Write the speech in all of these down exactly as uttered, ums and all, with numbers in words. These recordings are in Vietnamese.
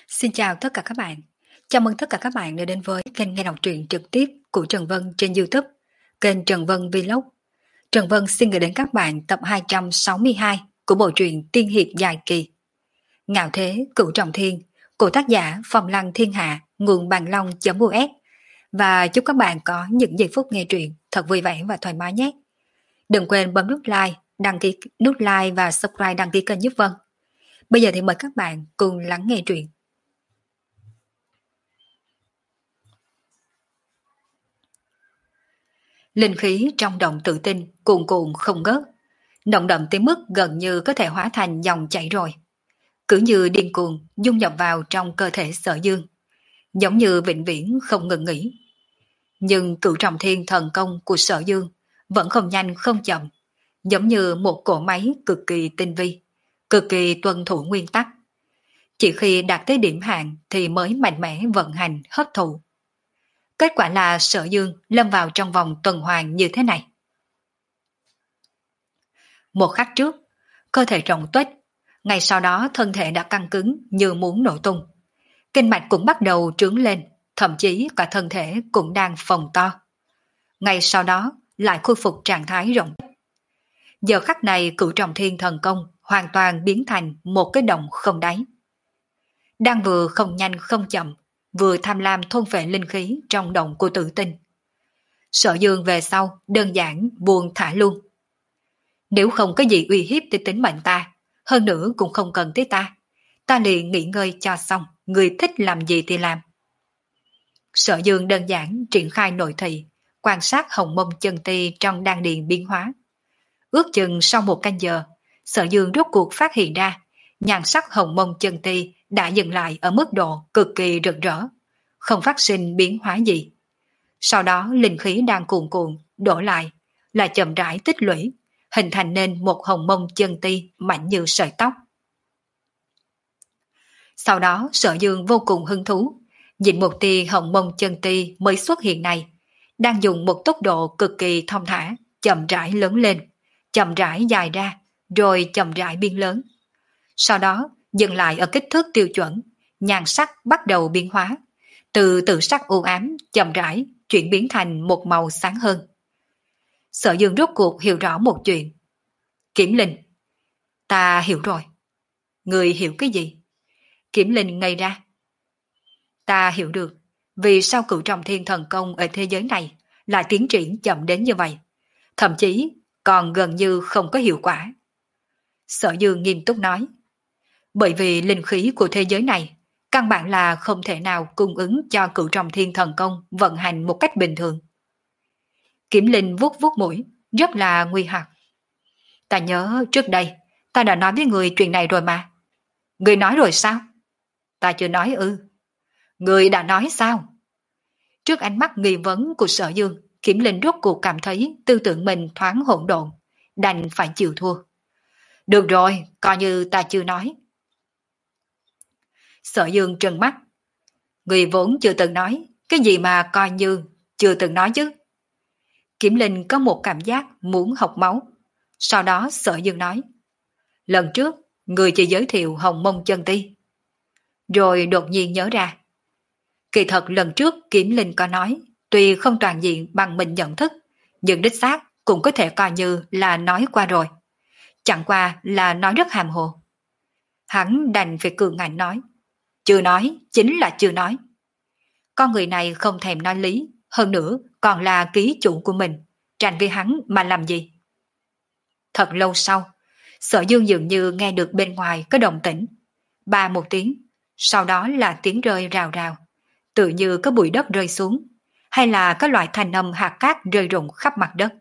Xin chào tất cả các bạn. Chào mừng tất cả các bạn đã đến với kênh nghe đọc truyện trực tiếp của Trần Vân trên YouTube, kênh Trần Vân Vlog. Trần Vân xin gửi đến các bạn tập hai trăm sáu mươi hai của bộ truyện tiên hiệp dài kỳ Ngạo Thế Cửu Trọng Thiên của tác giả Phong Lăng Thiên Hạ, nguồn bàn long.us. Và chúc các bạn có những giây phút nghe truyện thật vui vẻ và thoải mái nhé. Đừng quên bấm nút like, đăng ký nút like và subscribe đăng ký kênh giúp Vân. Bây giờ thì mời các bạn cùng lắng nghe truyện. Linh khí trong động tự tinh cuồn cuộn không ngớt, nồng đậm tới mức gần như có thể hóa thành dòng chảy rồi, cứ như điên cuồng dung nhập vào trong cơ thể Sở Dương, giống như vĩnh viễn không ngừng nghỉ. Nhưng Cửu Trọng Thiên thần công của Sở Dương vẫn không nhanh không chậm, giống như một cỗ máy cực kỳ tinh vi, cực kỳ tuân thủ nguyên tắc. Chỉ khi đạt tới điểm hạn thì mới mạnh mẽ vận hành hấp thụ. Kết quả là Sở Dương lâm vào trong vòng tuần hoàn như thế này. Một khắc trước, cơ thể rộng tuếch, ngay sau đó thân thể đã căng cứng như muốn nổ tung. Kinh mạch cũng bắt đầu trướng lên, thậm chí cả thân thể cũng đang phồng to. Ngay sau đó lại khôi phục trạng thái rộng tuếch. Giờ khắc này Cửu Trọng Thiên thần công hoàn toàn biến thành một cái động không đáy. Đang vừa không nhanh không chậm, vừa tham lam thôn phệ linh khí trong động của tử tinh. Sở Dương về sau đơn giản buông thả luôn. Nếu không có gì uy hiếp tới tính mệnh ta, hơn nữa cũng không cần tới ta, ta liền nghỉ ngơi cho xong, người thích làm gì thì làm. Sở Dương đơn giản triển khai nội thị, quan sát hồng mông chân ti trong đan điền biến hóa. Ước chừng sau một canh giờ, Sở Dương rốt cuộc phát hiện ra, nhan sắc hồng mông chân ti đã dừng lại ở mức độ cực kỳ rực rỡ, không phát sinh biến hóa gì. Sau đó linh khí đang cuồn cuộn đổ lại, là chậm rãi tích lũy, hình thành nên một hồng mông chân ti mạnh như sợi tóc. Sau đó Sở Dương vô cùng hứng thú, nhìn một tia hồng mông chân ti mới xuất hiện này, đang dùng một tốc độ cực kỳ thông thả, chậm rãi lớn lên, chậm rãi dài ra, rồi chậm rãi biến lớn. Sau đó dừng lại ở kích thước tiêu chuẩn, nhan sắc bắt đầu biến hóa, từ tự sắc u ám chậm rãi chuyển biến thành một màu sáng hơn. Sở Dương rốt cuộc hiểu rõ một chuyện. Kiểm Linh, ta hiểu rồi. Người hiểu cái gì? Kiểm Linh ngây ra. Ta hiểu được vì sao Cửu Trọng Thiên thần công ở thế giới này lại tiến triển chậm đến như vậy, thậm chí còn gần như không có hiệu quả. Sở Dương nghiêm túc nói. Bởi vì linh khí của thế giới này căn bản là không thể nào cung ứng cho Cửu Trọng Thiên thần công vận hành một cách bình thường. Kiểm Linh vuốt vuốt mũi, rất là nguy hoặc. Ta nhớ trước đây, ta đã nói với người chuyện này rồi mà. Người nói rồi sao? Ta chưa nói ư. Người đã nói sao? Trước ánh mắt nghi vấn của Sở Dương, Kiểm Linh rốt cuộc cảm thấy tư tưởng mình thoáng hỗn độn, đành phải chịu thua. Được rồi, coi như ta chưa nói. Sở Dương trừng mắt. Người vốn chưa từng nói, cái gì mà coi như chưa từng nói chứ. Kiểm Linh có một cảm giác muốn học máu. Sau đó Sở Dương nói. Lần trước, người chỉ giới thiệu hồng mông chân ti. Rồi đột nhiên nhớ ra. Kỳ thật lần trước Kiểm Linh có nói, tuy không toàn diện bằng mình nhận thức, nhưng đích xác cũng có thể coi như là nói qua rồi. Chẳng qua là nói rất hàm hồ. Hắn đành phải cường ngạnh nói. Chưa nói, chính là chưa nói. Con người này không thèm nói lý, hơn nữa còn là ký chủ của mình, tranh với hắn mà làm gì? Thật lâu sau, Sở Dương dường như nghe được bên ngoài có động tĩnh. Ba một tiếng, sau đó là tiếng rơi rào rào, tự như có bụi đất rơi xuống, hay là có loại thanh âm hạt cát rơi rụng khắp mặt đất.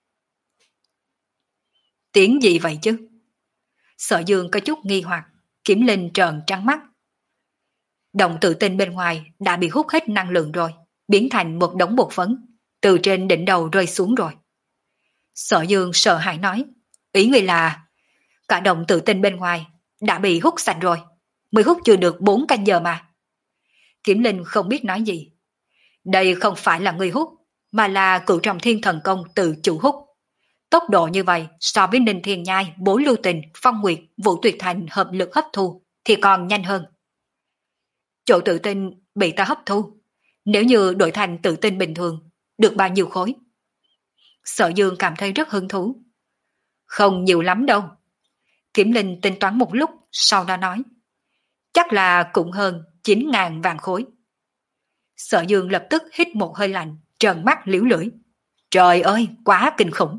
Tiếng gì vậy chứ? Sở Dương có chút nghi hoặc, Kiểm Linh trợn trắng mắt. Động tự tinh bên ngoài đã bị hút hết năng lượng rồi, biến thành một đống bột phấn, từ trên đỉnh đầu rơi xuống rồi. Sở Dương sợ hãi nói, ý người là cả động tự tinh bên ngoài đã bị hút sạch rồi, mới hút chưa được bốn canh giờ mà. Kiểm Linh không biết nói gì. Đây không phải là người hút, mà là Cửu Trọng Thiên thần công tự chủ hút. Tốc độ như vậy so với Ninh Thiên Nhai, Bố Lưu Tình, Phong Nguyệt, Vũ Tuyệt Thành hợp lực hấp thu thì còn nhanh hơn. chỗ tự tin bị ta hấp thu. Nếu như đổi thành tự tin bình thường, được bao nhiêu khối? Sở Dương cảm thấy rất hứng thú. Không nhiều lắm đâu. Kiểm Linh tính toán một lúc, sau đó nói. Chắc là cũng hơn chín ngàn vạn khối. Sở Dương lập tức hít một hơi lạnh, trợn mắt liễu lưỡi. Trời ơi, quá kinh khủng.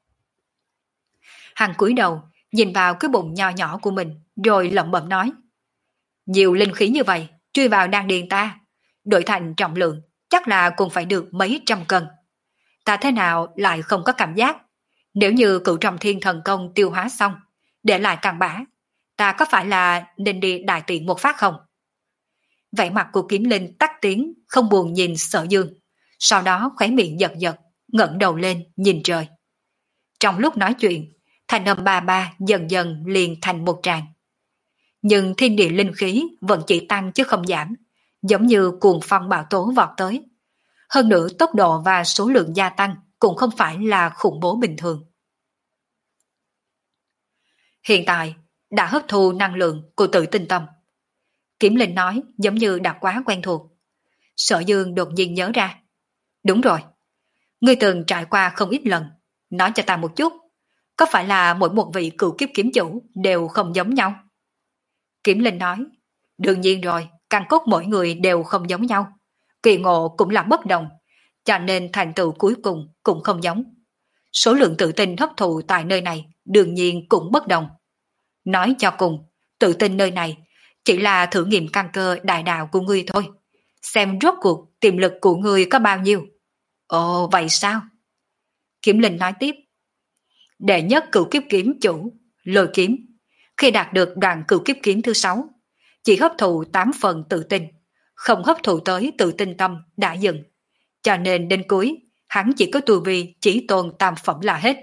Hắn cúi đầu, nhìn vào cái bụng nho nhỏ của mình, rồi lẩm bẩm nói. Nhiều linh khí như vậy, chui vào đan điền ta, đổi thành trọng lượng, chắc là cũng phải được mấy trăm cân. Ta thế nào lại không có cảm giác? Nếu như cửu trọng thiên thần công tiêu hóa xong, để lại cặn bã, ta có phải là nên đi đại tiện một phát không? Vẻ mặt của Kiếm Linh tắt tiếng, không buồn nhìn Sở Dương, sau đó khóe miệng giật giật, ngẩng đầu lên nhìn trời. Trong lúc nói chuyện, thanh âm ba ba dần dần liền thành một tràng. Nhưng thiên địa linh khí vẫn chỉ tăng chứ không giảm, giống như cuồng phong bão tố vọt tới. Hơn nữa tốc độ và số lượng gia tăng cũng không phải là khủng bố bình thường. Hiện tại, đã hấp thu năng lượng của tự tinh tâm. Kiểm Linh nói giống như đã quá quen thuộc. Sở Dương đột nhiên nhớ ra. Đúng rồi, ngươi từng trải qua không ít lần. Nói cho ta một chút, có phải là mỗi một vị cựu kiếp kiếm chủ đều không giống nhau? Kiểm Linh nói, đương nhiên rồi, căn cốt mỗi người đều không giống nhau. Kỳ ngộ cũng là bất đồng, cho nên thành tựu cuối cùng cũng không giống. Số lượng tự tin hấp thụ tại nơi này đương nhiên cũng bất đồng. Nói cho cùng, tự tin nơi này chỉ là thử nghiệm căn cơ đại đạo của ngươi thôi. Xem rốt cuộc tiềm lực của ngươi có bao nhiêu. Ồ, vậy sao? Kiểm Linh nói tiếp. Đệ nhất cửu kiếp kiếm chủ, Lôi Kiếm, khi đạt được đoạn cửu kiếp kiếm thứ sáu, chỉ hấp thụ tám phần tự tin, không hấp thụ tới tự tin tâm đã dừng. Cho nên đến cuối, hắn chỉ có tu vi chỉ tôn tam phẩm là hết.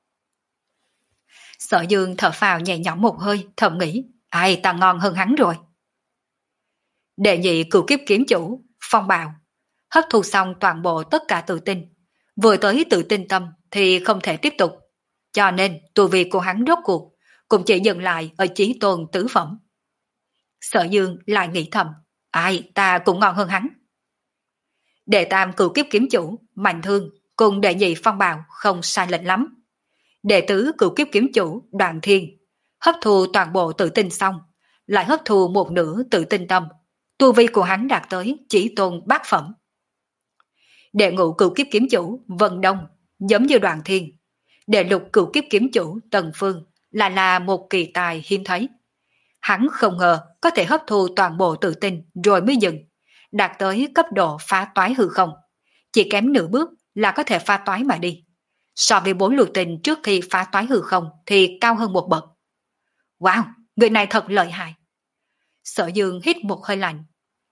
Sở Dương thở phào nhẹ nhõm một hơi, thầm nghĩ, ai ta ngon hơn hắn rồi. Đệ nhị cửu kiếp kiếm chủ, Phong Bào, hấp thu xong toàn bộ tất cả tự tin, vừa tới tự tin tâm thì không thể tiếp tục. Cho nên tu vi của hắn rốt cuộc cũng chỉ dừng lại ở chí tôn tứ phẩm. Sở Dương lại nghĩ thầm, ai ta cũng ngon hơn hắn. Đệ tam cửu kiếp kiếm chủ, Mạnh Thương cùng đệ nhị Phong Bào không sai lệch lắm. Đệ tứ cửu kiếp kiếm chủ, Đoàn Thiên, hấp thu toàn bộ tự tin xong, lại hấp thu một nửa tự tin tâm, tu vi của hắn đạt tới chỉ tôn bát phẩm. Đệ ngũ cửu kiếp kiếm chủ, Vân Đông, giống như Đoàn Thiên. Đệ lục cửu kiếp kiếm chủ, Tần Phương, lại là một kỳ tài hiếm thấy. Hắn không ngờ có thể hấp thu toàn bộ tự tin rồi mới dừng, đạt tới cấp độ phá toái hư không. Chỉ kém nửa bước là có thể phá toái mà đi. So với bốn lục tình trước khi phá toái hư không thì cao hơn một bậc. Wow, người này thật lợi hại. Sở Dương hít một hơi lạnh.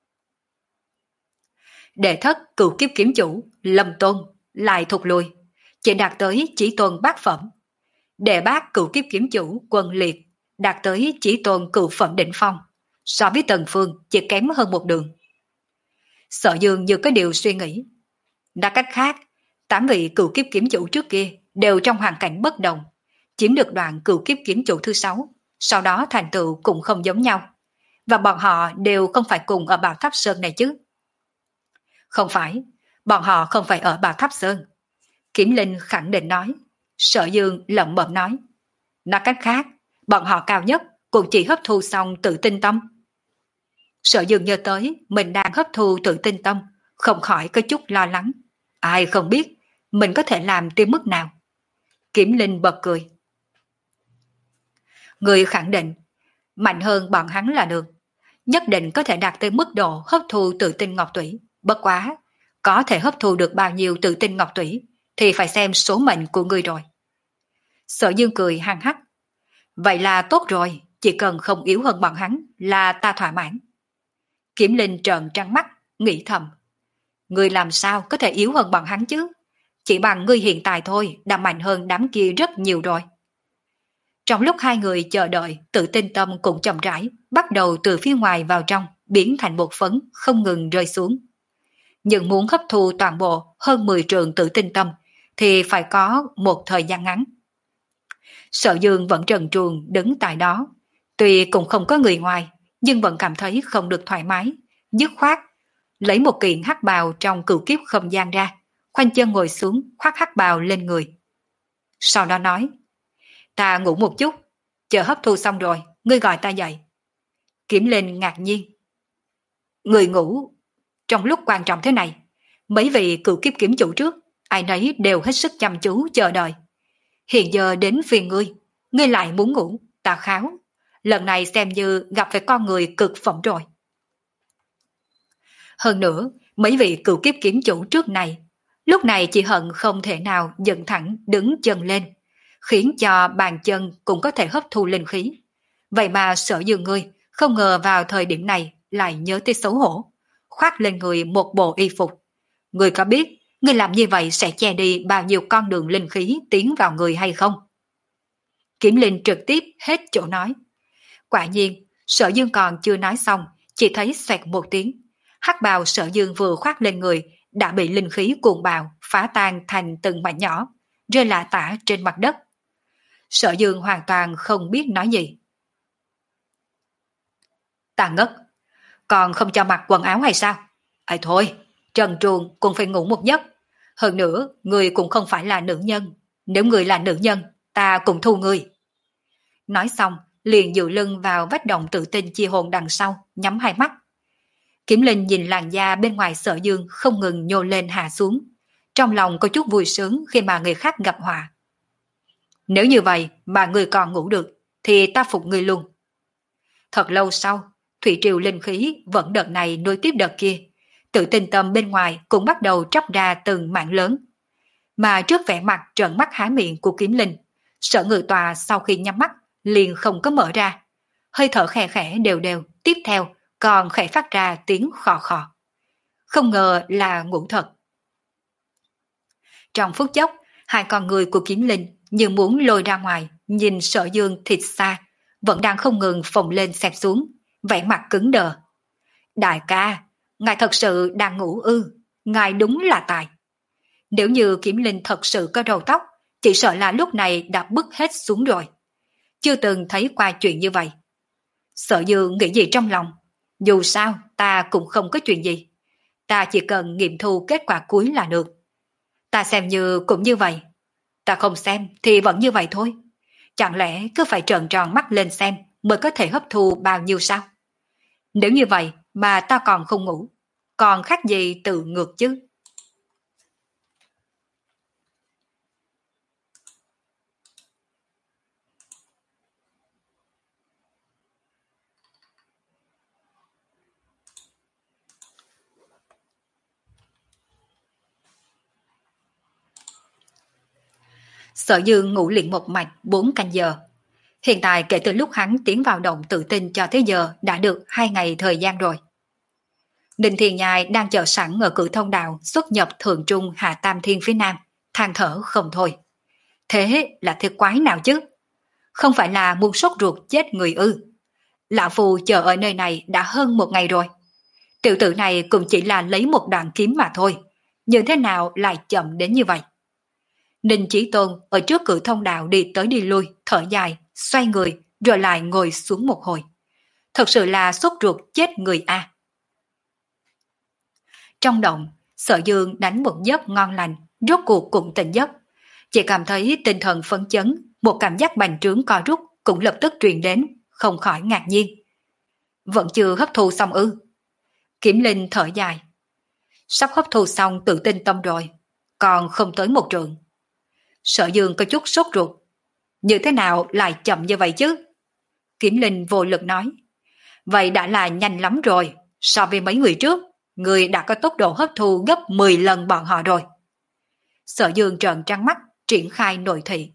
Đệ thất cửu kiếp kiếm chủ, Lâm Tôn, lại thụt lùi, chỉ đạt tới chỉ tôn bát phẩm. Đệ bát cửu kiếp kiếm chủ, Quân Liệt, đạt tới chỉ tôn cửu phẩm đỉnh phong, so với Tần Phương chỉ kém hơn một đường. Sở Dương như có điều suy nghĩ. Nói cách khác, tám vị cửu kiếp kiếm chủ trước kia đều trong hoàn cảnh bất đồng, chiếm được đoạn cửu kiếp kiếm chủ thứ sáu, sau đó thành tựu cũng không giống nhau, và bọn họ đều không phải cùng ở Bảo Tháp Sơn này chứ. Không phải, bọn họ không phải ở Bảo Tháp Sơn. Kiểm Linh khẳng định nói. Sở Dương lẩm bẩm nói. Nói cách khác, bọn họ cao nhất cũng chỉ hấp thu xong tự tinh tâm. Sở Dương nhớ tới mình đang hấp thu tự tinh tâm, không khỏi có chút lo lắng. Ai không biết mình có thể làm tới mức nào. Kiểm Linh bật cười. Người khẳng định mạnh hơn bọn hắn là được, nhất định có thể đạt tới mức độ hấp thu tự tinh ngọc tủy. Bất quá, có thể hấp thu được bao nhiêu tự tinh ngọc tủy thì phải xem số mệnh của người rồi. Sở Dương cười hăng hắc. Vậy là tốt rồi, chỉ cần không yếu hơn bọn hắn là ta thỏa mãn. Kiểm Linh trợn trắng mắt, nghĩ thầm. Ngươi làm sao có thể yếu hơn bọn hắn chứ? Chỉ bằng ngươi hiện tại thôi đã mạnh hơn đám kia rất nhiều rồi. Trong lúc hai người chờ đợi, tự tinh tâm cũng chậm rãi, bắt đầu từ phía ngoài vào trong, biến thành một phấn, không ngừng rơi xuống. Nhưng muốn hấp thu toàn bộ hơn mười trường tự tinh tâm, thì phải có một thời gian ngắn. Sở Dương vẫn trần truồng đứng tại đó, tuy cũng không có người ngoài, nhưng vẫn cảm thấy không được thoải mái, dứt khoát, lấy một kiện hắc bào trong cửu kiếp không gian ra, khoanh chân ngồi xuống khoác hắc bào lên người. Sau đó nói, ta ngủ một chút, chờ hấp thu xong rồi, ngươi gọi ta dậy. Kiểm Linh ngạc nhiên. Người ngủ, trong lúc quan trọng thế này, mấy vị cửu kiếp kiếm chủ trước, ai nấy đều hết sức chăm chú chờ đợi. Hiện giờ đến phiên ngươi, ngươi lại muốn ngủ, ta kháo. Lần này xem như gặp phải con người cực phẩm rồi. Hơn nữa, mấy vị cửu kiếp kiếm chủ trước này, lúc này chỉ hận không thể nào dựng thẳng đứng chân lên, khiến cho bàn chân cũng có thể hấp thu linh khí. Vậy mà Sở Dương ngươi không ngờ vào thời điểm này lại nhớ tới xấu hổ, khoác lên người một bộ y phục. Ngươi có biết, ngươi làm như vậy sẽ che đi bao nhiêu con đường linh khí tiến vào người hay không? Kiểm Linh trực tiếp hết chỗ nói. Quả nhiên, Sở Dương còn chưa nói xong, chỉ thấy xoẹt một tiếng. Hắc bào Sở Dương vừa khoác lên người đã bị linh khí cuồng bạo phá tan thành từng mảnh nhỏ, rơi lả tả trên mặt đất. Sở Dương hoàn toàn không biết nói gì. Ta ngất, còn không cho mặc quần áo hay sao? Ai thôi, trần truồng cũng phải ngủ một giấc. Hơn nữa, người cũng không phải là nữ nhân. Nếu người là nữ nhân, ta cũng thu người. Nói xong, liền dựa lưng vào vách động tự tin chia hồn đằng sau, nhắm hai mắt. Kiểm Linh nhìn làn da bên ngoài Sở Dương không ngừng nhô lên hạ xuống. Trong lòng có chút vui sướng khi mà người khác gặp họa. Nếu như vậy mà người còn ngủ được, thì ta phục người luôn. Thật lâu sau, thủy triều linh khí vẫn đợt này nối tiếp đợt kia. Tự tin tâm bên ngoài cũng bắt đầu tróc ra từng mảng lớn. Mà trước vẻ mặt trợn mắt há miệng của Kiếm Linh, Sở Ngự Tòa sau khi nhắm mắt liền không có mở ra. Hơi thở khẽ khẽ đều đều, tiếp theo còn khẽ phát ra tiếng khò khò. Không ngờ là ngủ thật. Trong phút chốc, hai con người của Kiếm Linh như muốn lôi ra ngoài, nhìn Sở Dương thịt xa, vẫn đang không ngừng phồng lên xẹp xuống, vẻ mặt cứng đờ. Đại ca, ngài thật sự đang ngủ ư, ngài đúng là tài. Nếu như Kiếm Linh thật sự có đầu tóc, chỉ sợ là lúc này đã bứt hết xuống rồi. Chưa từng thấy qua chuyện như vậy. Sở Dương nghĩ gì trong lòng? Dù sao, ta cũng không có chuyện gì. Ta chỉ cần nghiệm thu kết quả cuối là được. Ta xem như cũng như vậy. Ta không xem thì vẫn như vậy thôi. Chẳng lẽ cứ phải trợn tròn mắt lên xem mới có thể hấp thu bao nhiêu sao? Nếu như vậy mà ta còn không ngủ, còn khác gì tự ngược chứ? Sở Dương ngủ liền một mạch bốn canh giờ. Hiện tại kể từ lúc hắn tiến vào động tự tin cho tới giờ đã được hai ngày thời gian rồi. Đinh Thiền Nhai đang chờ sẵn ở cửa thông đạo xuất nhập Thượng Trung Hạ Tam Thiên phía Nam, than thở không thôi. Thế là thế quái nào chứ? Không phải là muốn sốt ruột chết người ư? Lão Phu chờ ở nơi này đã hơn một ngày rồi. Tiểu tử này cũng chỉ là lấy một đoạn kiếm mà thôi. Nhưng thế nào lại chậm đến như vậy? Ninh Chí Tôn ở trước cửa thông đạo đi tới đi lui, thở dài, xoay người, rồi lại ngồi xuống một hồi. Thật sự là sốt ruột chết người a. Trong động, Sở Dương đánh một giấc ngon lành, rốt cuộc cũng tỉnh giấc. Chỉ cảm thấy tinh thần phấn chấn, một cảm giác bành trướng co rút cũng lập tức truyền đến, không khỏi ngạc nhiên. Vẫn chưa hấp thu xong ư? Kiểm Linh thở dài. Sắp hấp thu xong tự tin tâm rồi, còn không tới một trượng. Sở Dương có chút sốt ruột. Như thế nào lại chậm như vậy chứ? Kiểm Linh vô lực nói. Vậy đã là nhanh lắm rồi. So với mấy người trước, người đã có tốc độ hấp thu gấp mười lần bọn họ rồi. Sở Dương trợn trắng mắt, triển khai nội thị.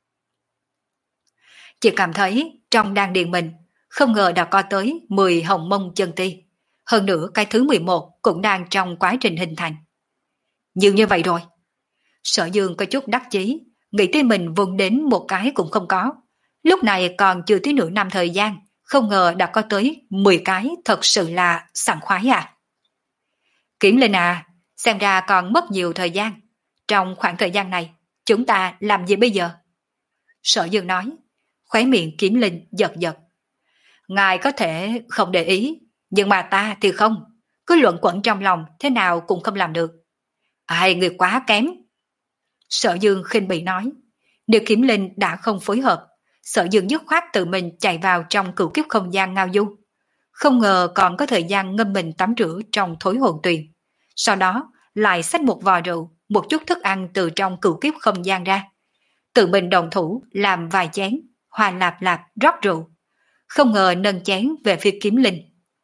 Chỉ cảm thấy trong đan điền mình, không ngờ đã có tới mười hồng mông chân ti. Hơn nữa cái thứ mười một cũng đang trong quá trình hình thành. Như như vậy rồi. Sở Dương có chút đắc chí, nghĩ tới mình vùng đến một cái cũng không có. Lúc này còn chưa tới nửa năm thời gian, không ngờ đã có tới mười cái, thật sự là sảng khoái à. Kiểm Linh à, xem ra còn mất nhiều thời gian. Trong khoảng thời gian này, chúng ta làm gì bây giờ? Sở Dương nói, khóe miệng Kiểm Linh giật giật. Ngài có thể không để ý, nhưng mà ta thì không. cứ luẩn quẩn trong lòng thế nào cũng không làm được. Ai, người quá kém. Sở Dương khinh bỉ nói, nếu Kiếm Linh đã không phối hợp, Sở Dương dứt khoát tự mình chạy vào trong cửu kiếp không gian ngao du. Không ngờ còn có thời gian ngâm mình tắm rửa trong thối hồn tuyền. Sau đó lại xách một vò rượu, một chút thức ăn từ trong cửu kiếp không gian ra. Tự mình đồng thủ làm vài chén, hòa lạp lạp rót rượu. Không ngờ nâng chén về phía Kiếm Linh.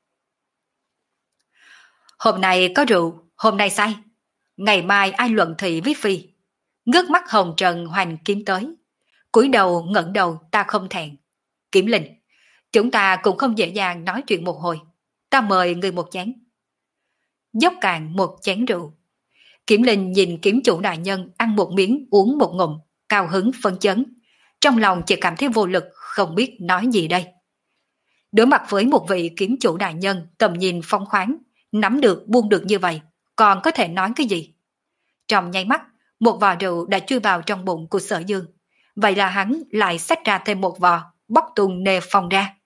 Hôm nay có rượu, hôm nay say. Ngày mai ai luận thị với phi. Ngước mắt hồng trần hoành kiếm tới. Cúi đầu ngẩng đầu ta không thẹn. Kiếm Linh, chúng ta cũng không dễ dàng nói chuyện một hồi. Ta mời người một chén. Dốc cạn một chén rượu. Kiếm Linh nhìn kiếm chủ đại nhân ăn một miếng uống một ngụm, cao hứng phấn chấn. Trong lòng chỉ cảm thấy vô lực, không biết nói gì đây. Đối mặt với một vị kiếm chủ đại nhân tầm nhìn phong khoáng, nắm được buông được như vậy, còn có thể nói cái gì? Trong nháy mắt, một vò rượu đã chui vào trong bụng của Sở Dương. Vậy là hắn lại xách ra thêm một vò, bóc tung nề phòng ra.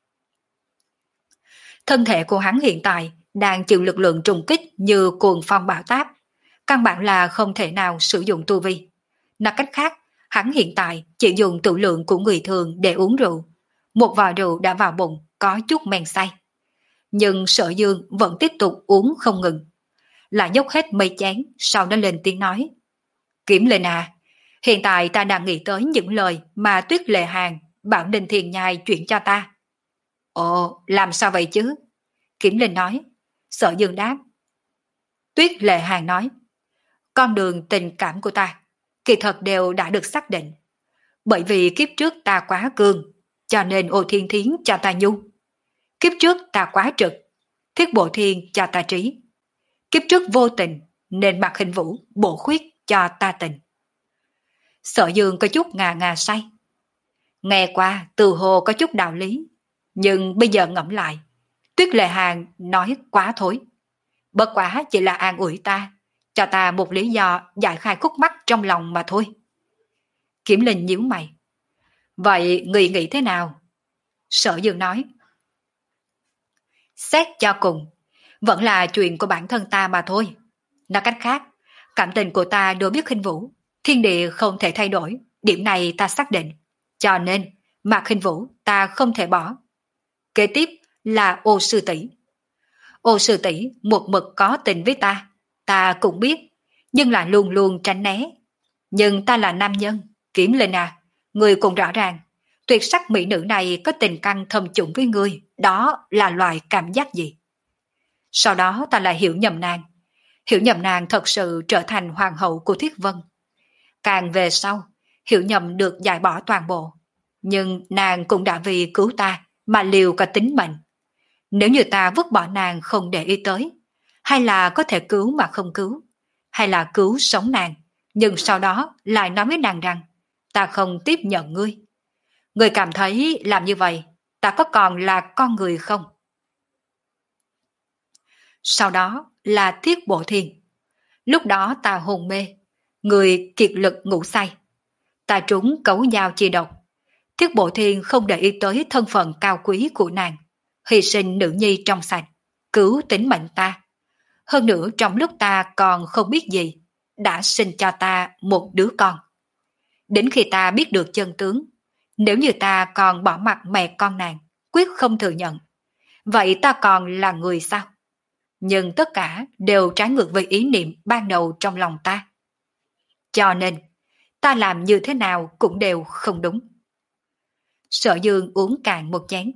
Thân thể của hắn hiện tại đang chịu lực lượng trùng kích như cuồng phong bão táp. Căn bản là không thể nào sử dụng tu vi. Nói cách khác, hắn hiện tại chỉ dùng tự lượng của người thường để uống rượu. Một vò rượu đã vào bụng, có chút men say. Nhưng Sở Dương vẫn tiếp tục uống không ngừng. Lại dốc hết mấy chén, sau đó lên tiếng nói. Kiếm Linh à, hiện tại ta đang nghĩ tới những lời mà Tuyết Lệ Hàng bảo Ninh Thiền Nhai chuyển cho ta. Ồ, làm sao vậy chứ? Kiếm Linh nói. Sở Dương đáp. Tuyết Lệ Hàng nói. Con đường tình cảm của ta kỳ thật đều đã được xác định. Bởi vì kiếp trước ta quá cương, cho nên Ô Thiên Thiến cho ta nhu. Kiếp trước ta quá trực, Thiết Bộ Thiên cho ta trí. Kiếp trước vô tình, nên Mạc Hình Vũ bổ khuyết cho ta tình. Sở Dương có chút ngà ngà say. Nghe qua từ hồ có chút đạo lý, nhưng bây giờ ngẫm lại, Tuyết Lệ Hàng nói quá thối. Bất quá chỉ là an ủi ta, cho ta một lý do giải khai khúc mắc trong lòng mà thôi. Kiếm Linh nhíu mày. Vậy người nghĩ thế nào? Sở Dương nói. Xét cho cùng, vẫn là chuyện của bản thân ta mà thôi. Nói cách khác, cảm tình của ta đối với Khinh Vũ, thiên địa không thể thay đổi, điểm này ta xác định. Cho nên, mà Khinh Vũ ta không thể bỏ. Kế tiếp là Ô Sư Tỷ. Ô Sư Tỷ một mực có tình với ta, ta cũng biết, nhưng là luôn luôn tránh né. Nhưng ta là nam nhân, Kiếm Linh à, người cũng rõ ràng, tuyệt sắc mỹ nữ này có tình căn thâm trùng với ngươi, đó là loại cảm giác gì? Sau đó ta lại hiểu nhầm nàng, hiểu nhầm nàng thật sự trở thành hoàng hậu của Thiết Vân. Càng về sau, hiểu nhầm được giải bỏ toàn bộ, nhưng nàng cũng đã vì cứu ta mà liều cả tính mệnh. Nếu như ta vứt bỏ nàng không để ý tới, hay là có thể cứu mà không cứu, hay là cứu sống nàng, nhưng sau đó lại nói với nàng rằng ta không tiếp nhận ngươi. Ngươi cảm thấy làm như vậy, ta có còn là con người không? Sau đó là Thiết Bộ Thiên. Lúc đó ta hôn mê, người kiệt lực ngủ say. Ta trúng cấu dao chi độc. Thiết Bộ Thiên không để ý tới thân phận cao quý của nàng, hy sinh nữ nhi trong sạch, cứu tính mệnh ta. Hơn nữa trong lúc ta còn không biết gì, đã sinh cho ta một đứa con. Đến khi ta biết được chân tướng, nếu như ta còn bỏ mặc mẹ con nàng, quyết không thừa nhận, vậy ta còn là người sao? Nhưng tất cả đều trái ngược với ý niệm ban đầu trong lòng ta. Cho nên, ta làm như thế nào cũng đều không đúng. Sở Dương uống cạn một chén.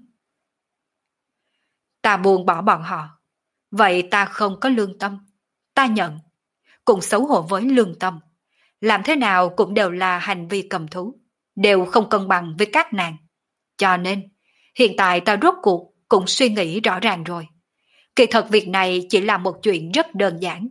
Ta buông bỏ bọn họ, vậy ta không có lương tâm. Ta nhận, cũng xấu hổ với lương tâm. Làm thế nào cũng đều là hành vi cầm thú, đều không cân bằng với các nàng. Cho nên, hiện tại ta rốt cuộc cũng suy nghĩ rõ ràng rồi. Kỳ thật việc này chỉ là một chuyện rất đơn giản.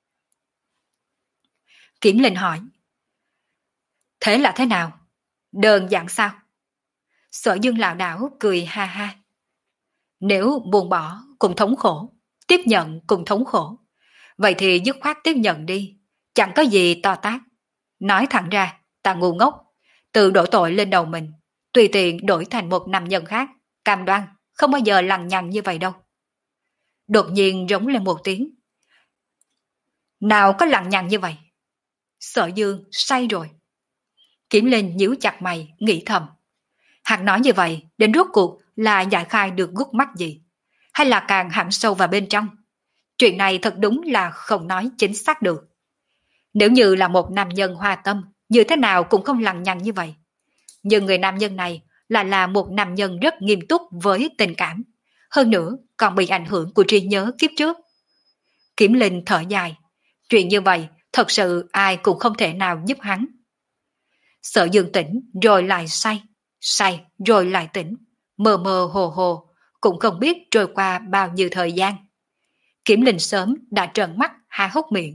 Kiếm Linh hỏi. Thế là thế nào? Đơn giản sao? Sở Dương lảo đảo cười ha ha. Nếu buông bỏ cũng thống khổ, tiếp nhận cũng thống khổ, vậy thì dứt khoát tiếp nhận đi, chẳng có gì to tát. Nói thẳng ra, ta ngu ngốc, tự đổ tội lên đầu mình, tùy tiện đổi thành một nam nhân khác, cam đoan, không bao giờ lằng nhằng như vậy đâu. đột nhiên rống lên một tiếng. Nào có lằng nhằng như vậy? Sở Dương say rồi. Kiểm Linh nhíu chặt mày, nghĩ thầm. Hắn nói như vậy, đến rốt cuộc là giải khai được gút mắt gì? Hay là càng hẳn sâu vào bên trong? Chuyện này thật đúng là không nói chính xác được. Nếu như là một nam nhân hoa tâm, như thế nào cũng không lằng nhằng như vậy. Nhưng người nam nhân này lại là một nam nhân rất nghiêm túc với tình cảm. Hơn nữa, còn bị ảnh hưởng của trí nhớ kiếp trước. Kiểm Linh thở dài. Chuyện như vậy, thật sự ai cũng không thể nào giúp hắn. Sở Dương tỉnh, rồi lại say. Say, rồi lại tỉnh. Mơ mơ hồ hồ, cũng không biết trôi qua bao nhiêu thời gian. Kiểm Linh sớm đã trợn mắt, há hốc miệng.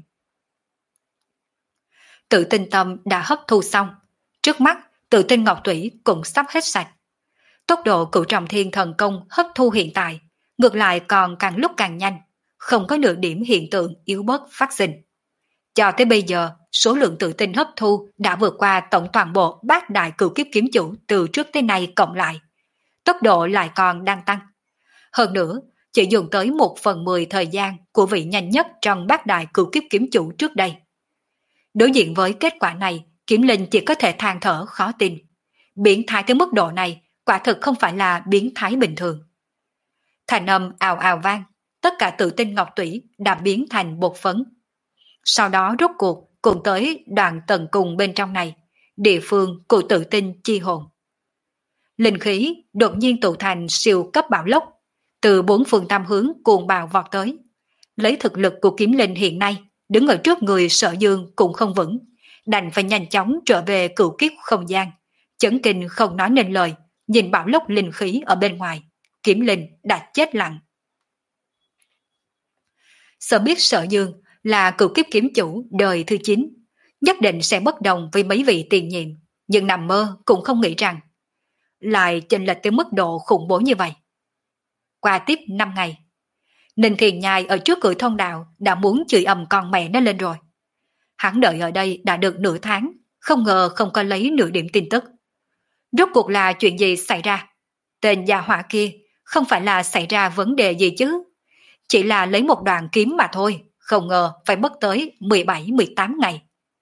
Tự tinh tâm đã hấp thu xong. Trước mắt, tự tinh ngọc thủy cũng sắp hết sạch. Tốc độ cửu trọng thiên thần công hấp thu hiện tại, ngược lại còn càng lúc càng nhanh, không có nửa điểm hiện tượng yếu bớt phát sinh. Cho tới bây giờ, số lượng tự tinh hấp thu đã vượt qua tổng toàn bộ bát đại cửu kiếp kiếm chủ từ trước tới nay cộng lại. Tốc độ lại còn đang tăng. Hơn nữa, chỉ dùng tới một phần mười thời gian của vị nhanh nhất trong bát đại cửu kiếp kiếm chủ trước đây. Đối diện với kết quả này, Kiểm Linh chỉ có thể than thở khó tin. Biến thái tới mức độ này, quả thực không phải là biến thái bình thường. Thành âm ào ào vang, tất cả tự tinh ngọc tủy đã biến thành bột phấn. Sau đó rốt cuộc cùng tới đoạn tận cùng bên trong này, địa phương của tự tinh chi hồn. Linh khí đột nhiên tụ thành siêu cấp bão lốc, từ bốn phương tam hướng cuồng bạo vọt tới. Lấy thực lực của Kiếm Linh hiện nay, đứng ở trước người Sở Dương cũng không vững, đành phải nhanh chóng trở về cửu kiếp không gian. Chấn kinh không nói nên lời, nhìn bão lốc linh khí ở bên ngoài, Kiếm Linh đã chết lặng. Sợ biết Sở Dương là cửu kiếp kiếm chủ đời thứ chín, nhất định sẽ bất đồng với mấy vị tiền nhiệm, nhưng nằm mơ cũng không nghĩ rằng lại chênh lệch tới mức độ khủng bố như vậy. Qua tiếp năm ngày, Ninh Thiền Nhai ở trước cửa thông đạo đã muốn chửi ầm con mẹ nó lên rồi. Hắn đợi ở đây đã được nửa tháng, không ngờ không có lấy nửa điểm tin tức. Rốt cuộc là chuyện gì xảy ra? Tên gia hỏa kia không phải là xảy ra vấn đề gì chứ? Chỉ là lấy một đoạn kiếm mà thôi, không ngờ phải mất tới mười bảy mười tám ngày.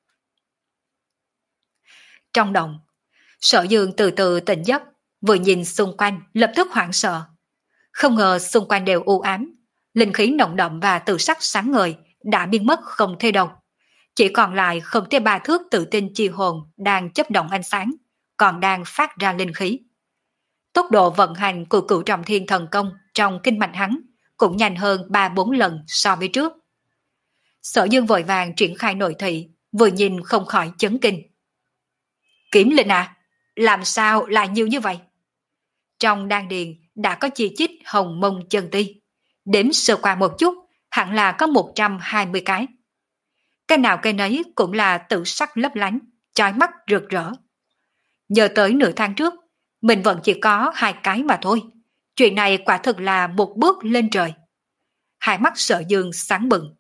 Trong động, Sở Dương từ từ tỉnh giấc, vừa nhìn xung quanh lập tức hoảng sợ. Không ngờ xung quanh đều u ám, linh khí nồng đậm và tự sắc sáng ngời đã biến mất không thấy đâu. Chỉ còn lại không tới ba thước tự tinh chi hồn đang chấp động ánh sáng, còn đang phát ra linh khí. Tốc độ vận hành của cửu trọng thiên thần công trong kinh mạch hắn cũng nhanh hơn ba bốn lần so với trước. Sở Dương vội vàng triển khai nội thị, vừa nhìn không khỏi chấn kinh. Kiểm Linh à, làm sao lại nhiều như vậy? Trong đan điền đã có chi chít hồng mông chân ti, đếm sơ qua một chút, hẳn là có một trăm hai mươi cái. Cái nào cái nấy cũng là tự sắc lấp lánh, chói mắt rực rỡ. Nhờ tới nửa tháng trước, mình vẫn chỉ có hai cái mà thôi. Chuyện này quả thực là một bước lên trời. Hai mắt Sở Dương sáng bừng.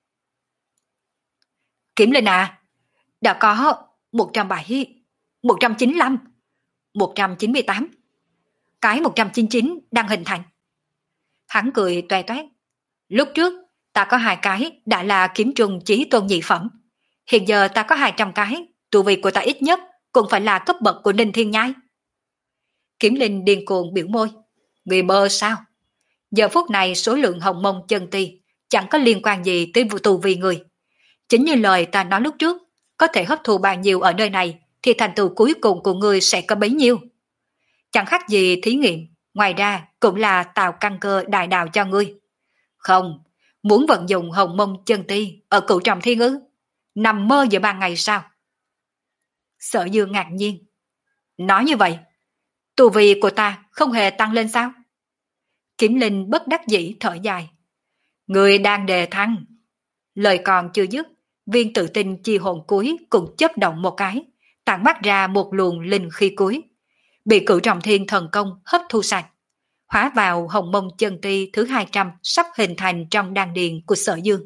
Kiểm Linh à, đã có một trăm bảy, một trăm chín mươi lăm, một trăm chín mươi tám. Cái một trăm chín mươi chín đang hình thành. Hắn cười toe toét. Lúc trước, ta có hai cái đã là kiếm trùng chí tôn nhị phẩm. Hiện giờ ta có hai trăm cái, tu vi của ta ít nhất cũng phải là cấp bậc của Ninh Thiên Nhai. Kiếm Linh điên cuồng biểu môi. Người mơ sao? Giờ phút này số lượng hồng mông chân ti chẳng có liên quan gì tới vụ tu vi người. Chính như lời ta nói lúc trước, có thể hấp thụ bao nhiêu ở nơi này thì thành tựu cuối cùng của người sẽ có bấy nhiêu. Chẳng khác gì thí nghiệm, ngoài ra cũng là tạo căn cơ đại đạo cho ngươi. Không, muốn vận dụng hồng mông chân ti ở cửu trọng thiên ư? Nằm mơ giữa ban ngày sao? Sở Dương ngạc nhiên. Nói như vậy, tu vi của ta không hề tăng lên sao? Kiếm Linh bất đắc dĩ thở dài. Người đang đề thăng. Lời còn chưa dứt, viên tự tinh chi hồn cuối cũng chấp động một cái, tản mắt ra một luồng linh khí cuối, bị cửu trọng thiên thần công hấp thu sạch, hóa vào hồng mông chân ti thứ hai trăm sắp hình thành trong đan điền của Sở Dương.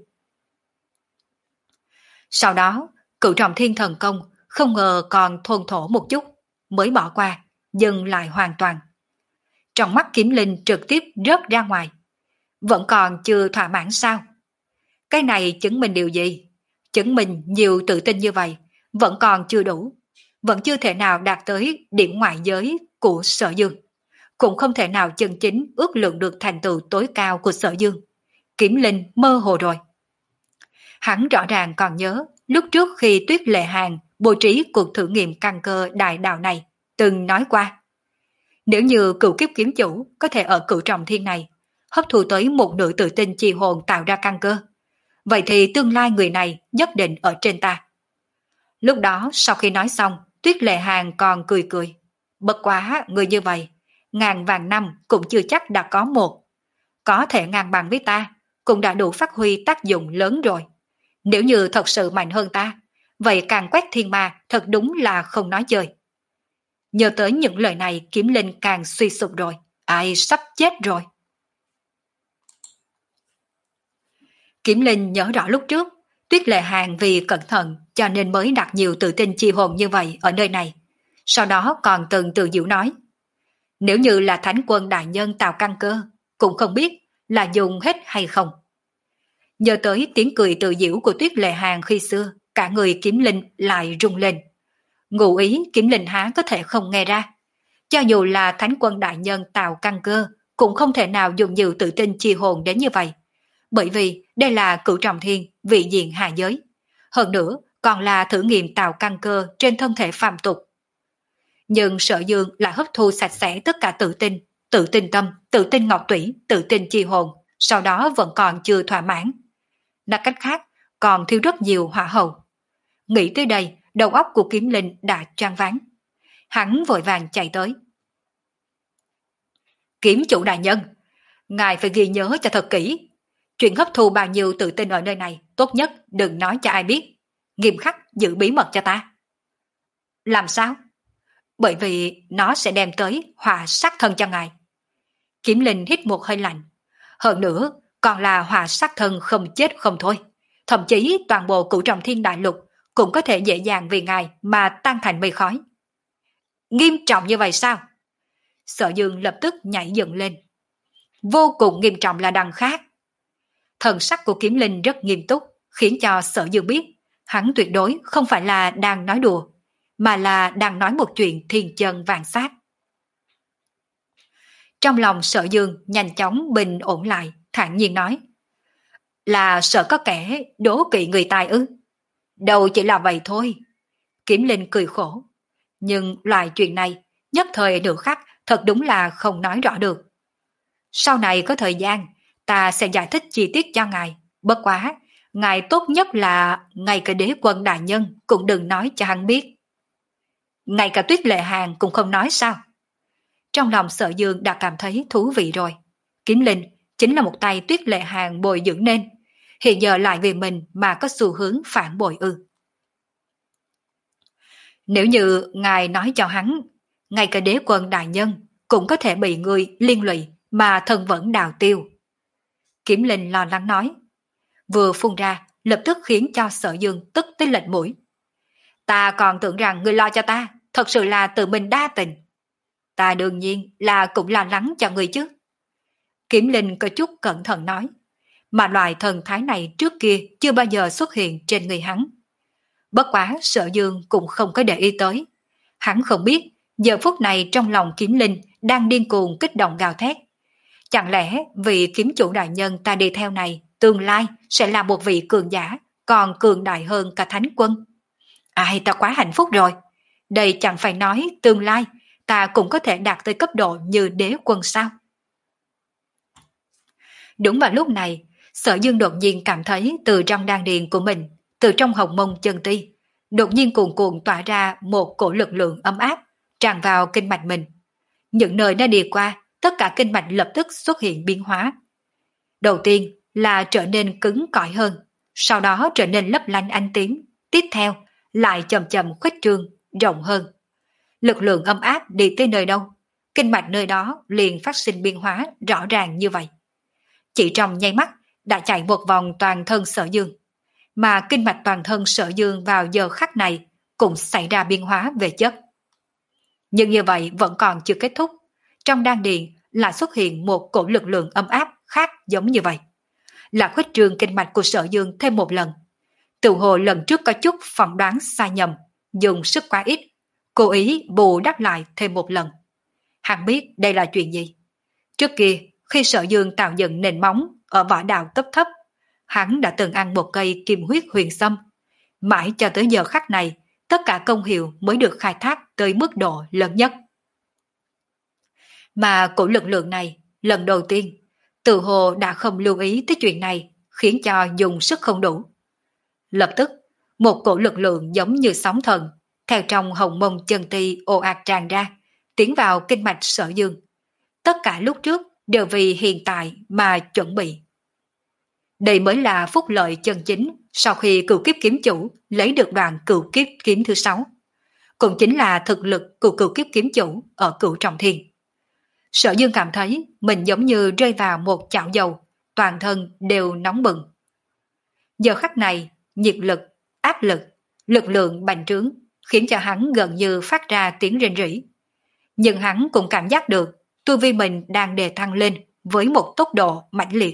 Sau đó, cửu trọng thiên thần công không ngờ còn thôn thổ một chút, mới bỏ qua, dừng lại hoàn toàn. Trong mắt Kiếm Linh trực tiếp rớt ra ngoài. Vẫn còn chưa thỏa mãn sao? Cái này chứng minh điều gì? Chứng minh nhiều tự tin như vậy, vẫn còn chưa đủ. Vẫn chưa thể nào đạt tới điểm ngoại giới của Sở Dương. Cũng không thể nào chân chính ước lượng được thành tựu tối cao của Sở Dương. Kiểm Linh mơ hồ rồi. Hắn rõ ràng còn nhớ, lúc trước khi Tuyết Lệ Hàng bố trí cuộc thử nghiệm căn cơ đại đạo này, từng nói qua. Nếu như cựu kiếp kiếm chủ có thể ở cựu trọng thiên này, hấp thu tới một nửa tự tin chi hồn tạo ra căn cơ, vậy thì tương lai người này nhất định ở trên ta. Lúc đó sau khi nói xong, Tuyết Lệ Hàng còn cười cười. Bất quá người như vậy, ngàn vàng năm cũng chưa chắc đã có một. Có thể ngang bằng với ta, cũng đã đủ phát huy tác dụng lớn rồi. Nếu như thật sự mạnh hơn ta, vậy càng quét thiên ma thật đúng là không nói chơi. Nhớ tới những lời này, Kiếm Linh càng suy sụp rồi. Ai sắp chết rồi. Kiếm Linh nhớ rõ lúc trước, Tuyết Lệ Hàng vì cẩn thận cho nên mới đặt nhiều tự tin chi hồn như vậy ở nơi này. Sau đó còn từng tự giễu nói, nếu như là Thánh Quân đại nhân tạo căn cơ, cũng không biết là dùng hết hay không. Nhớ tới tiếng cười tự giễu của Tuyết Lệ Hàng khi xưa, cả người Kiếm Linh lại rung lên. Ngụ ý Kiếm Linh há có thể không nghe ra. Cho dù là Thánh Quân đại nhân tạo căn cơ, cũng không thể nào dùng nhiều tự tin chi hồn đến như vậy. Bởi vì đây là cửu trọng thiên, vị diện hạ giới. Hơn nữa, còn là thử nghiệm tạo căn cơ trên thân thể phàm tục. Nhưng Sở Dương lại hấp thu sạch sẽ tất cả tự tin, tự tin tâm, tự tin ngọc tủy, tự tin chi hồn, sau đó vẫn còn chưa thỏa mãn. Nói cách khác, còn thiếu rất nhiều hỏa hầu. Nghĩ tới đây, đầu óc của Kiếm Linh đã choáng váng. Hắn vội vàng chạy tới. Kiếm chủ đại nhân, ngài phải ghi nhớ cho thật kỹ. Chuyện hấp thu bao nhiêu tự tin ở nơi này, tốt nhất đừng nói cho ai biết. Nghiêm khắc giữ bí mật cho ta. Làm sao? Bởi vì nó sẽ đem tới họa sát thân cho ngài. Kiếm Linh hít một hơi lạnh. Hơn nữa, còn là họa sát thân không chết không thôi. Thậm chí toàn bộ cửu trọng thiên đại lục cũng có thể dễ dàng vì ngài mà tan thành mây khói. Nghiêm trọng như vậy sao? Sở Dương lập tức nhảy dựng lên. Vô cùng nghiêm trọng là đằng khác. Thần sắc của Kiếm Linh rất nghiêm túc, khiến cho Sở Dương biết hắn tuyệt đối không phải là đang nói đùa, mà là đang nói một chuyện thiên chân vạn sát. Trong lòng Sở Dương nhanh chóng bình ổn lại, thản nhiên nói, là sợ có kẻ đố kỵ người tài ư? Đâu chỉ là vậy thôi. Kiếm Linh cười khổ. Nhưng loại chuyện này, nhất thời nửa khắc thật đúng là không nói rõ được. Sau này có thời gian, ta sẽ giải thích chi tiết cho ngài. Bất quá, ngài tốt nhất là ngay cả đế quân đại nhân cũng đừng nói cho hắn biết. Ngay cả Tuyết Lệ Hàng cũng không nói sao? Trong lòng Sở Dương đã cảm thấy thú vị rồi. Kiếm Linh chính là một tay Tuyết Lệ Hàng bồi dưỡng nên, hiện giờ lại vì mình mà có xu hướng phản bội ư. Nếu như ngài nói cho hắn, ngay cả đế quân đại nhân cũng có thể bị người liên lụy mà thân vẫn đào tiêu. Kiếm Linh lo lắng nói. Vừa phun ra, lập tức khiến cho Sở Dương tức tới lệch mũi. Ta còn tưởng rằng ngươi lo cho ta, thật sự là tự mình đa tình. Ta đương nhiên là cũng lo lắng cho ngươi chứ. Kiếm Linh có chút cẩn thận nói. Mà loại thần thái này trước kia chưa bao giờ xuất hiện trên người hắn. Bất quá Sở Dương cũng không có để ý tới. Hắn không biết giờ phút này trong lòng Kiếm Linh đang điên cuồng kích động gào thét. Chẳng lẽ vị kiếm chủ đại nhân ta đi theo này tương lai sẽ là một vị cường giả còn cường đại hơn cả thánh quân? Ai, ta quá hạnh phúc rồi. Đây chẳng phải nói tương lai ta cũng có thể đạt tới cấp độ như đế quân sao? Đúng vào lúc này, Sở Dương đột nhiên cảm thấy từ trong đan điền của mình, từ trong hồng mông chân ti, đột nhiên cuồn cuộn tỏa ra một cổ lực lượng ấm áp, tràn vào kinh mạch mình. Những nơi nó đi qua, tất cả kinh mạch lập tức xuất hiện biến hóa. Đầu tiên là trở nên cứng cỏi hơn, sau đó trở nên lấp lánh ánh tím, tiếp theo lại chậm chậm khuếch trương, rộng hơn. Lực lượng ấm áp đi tới nơi đâu, kinh mạch nơi đó liền phát sinh biến hóa rõ ràng như vậy. Chỉ trong nháy mắt đã chạy một vòng toàn thân Sở Dương, mà kinh mạch toàn thân Sở Dương vào giờ khắc này cũng xảy ra biến hóa về chất. Nhưng như vậy vẫn còn chưa kết thúc, trong đan điền lại xuất hiện một cổ lực lượng ấm áp khác giống như vậy, là khuếch trương kinh mạch của Sở Dương thêm một lần. Tự hồ lần trước có chút phỏng đoán sai nhầm, dùng sức quá ít, cố ý bù đắp lại thêm một lần. Hắn biết đây là chuyện gì. Trước kia, khi Sở Dương tạo dựng nền móng ở võ đạo cấp thấp, hắn đã từng ăn một cây kim huyết huyền sâm. Mãi cho tới giờ khắc này, tất cả công hiệu mới được khai thác tới mức độ lớn nhất. Mà cổ lực lượng này, lần đầu tiên, tự hồ đã không lưu ý tới chuyện này, khiến cho dùng sức không đủ. Lập tức, một cổ lực lượng giống như sóng thần, theo trong hồng mông chân ti ồ ạt tràn ra, tiến vào kinh mạch Sở Dương. Tất cả lúc trước đều vì hiện tại mà chuẩn bị. Đây mới là phúc lợi chân chính sau khi cửu kiếp kiếm chủ lấy được đoạn cửu kiếp kiếm thứ sáu. Cũng chính là thực lực của cửu kiếp kiếm chủ ở cửu trọng thiên. Sở Dương cảm thấy mình giống như rơi vào một chảo dầu, toàn thân đều nóng bừng. Giờ khắc này, nhiệt lực, áp lực, lực lượng bành trướng, khiến cho hắn gần như phát ra tiếng rên rỉ. Nhưng hắn cũng cảm giác được tu vi mình đang đề thăng lên với một tốc độ mãnh liệt.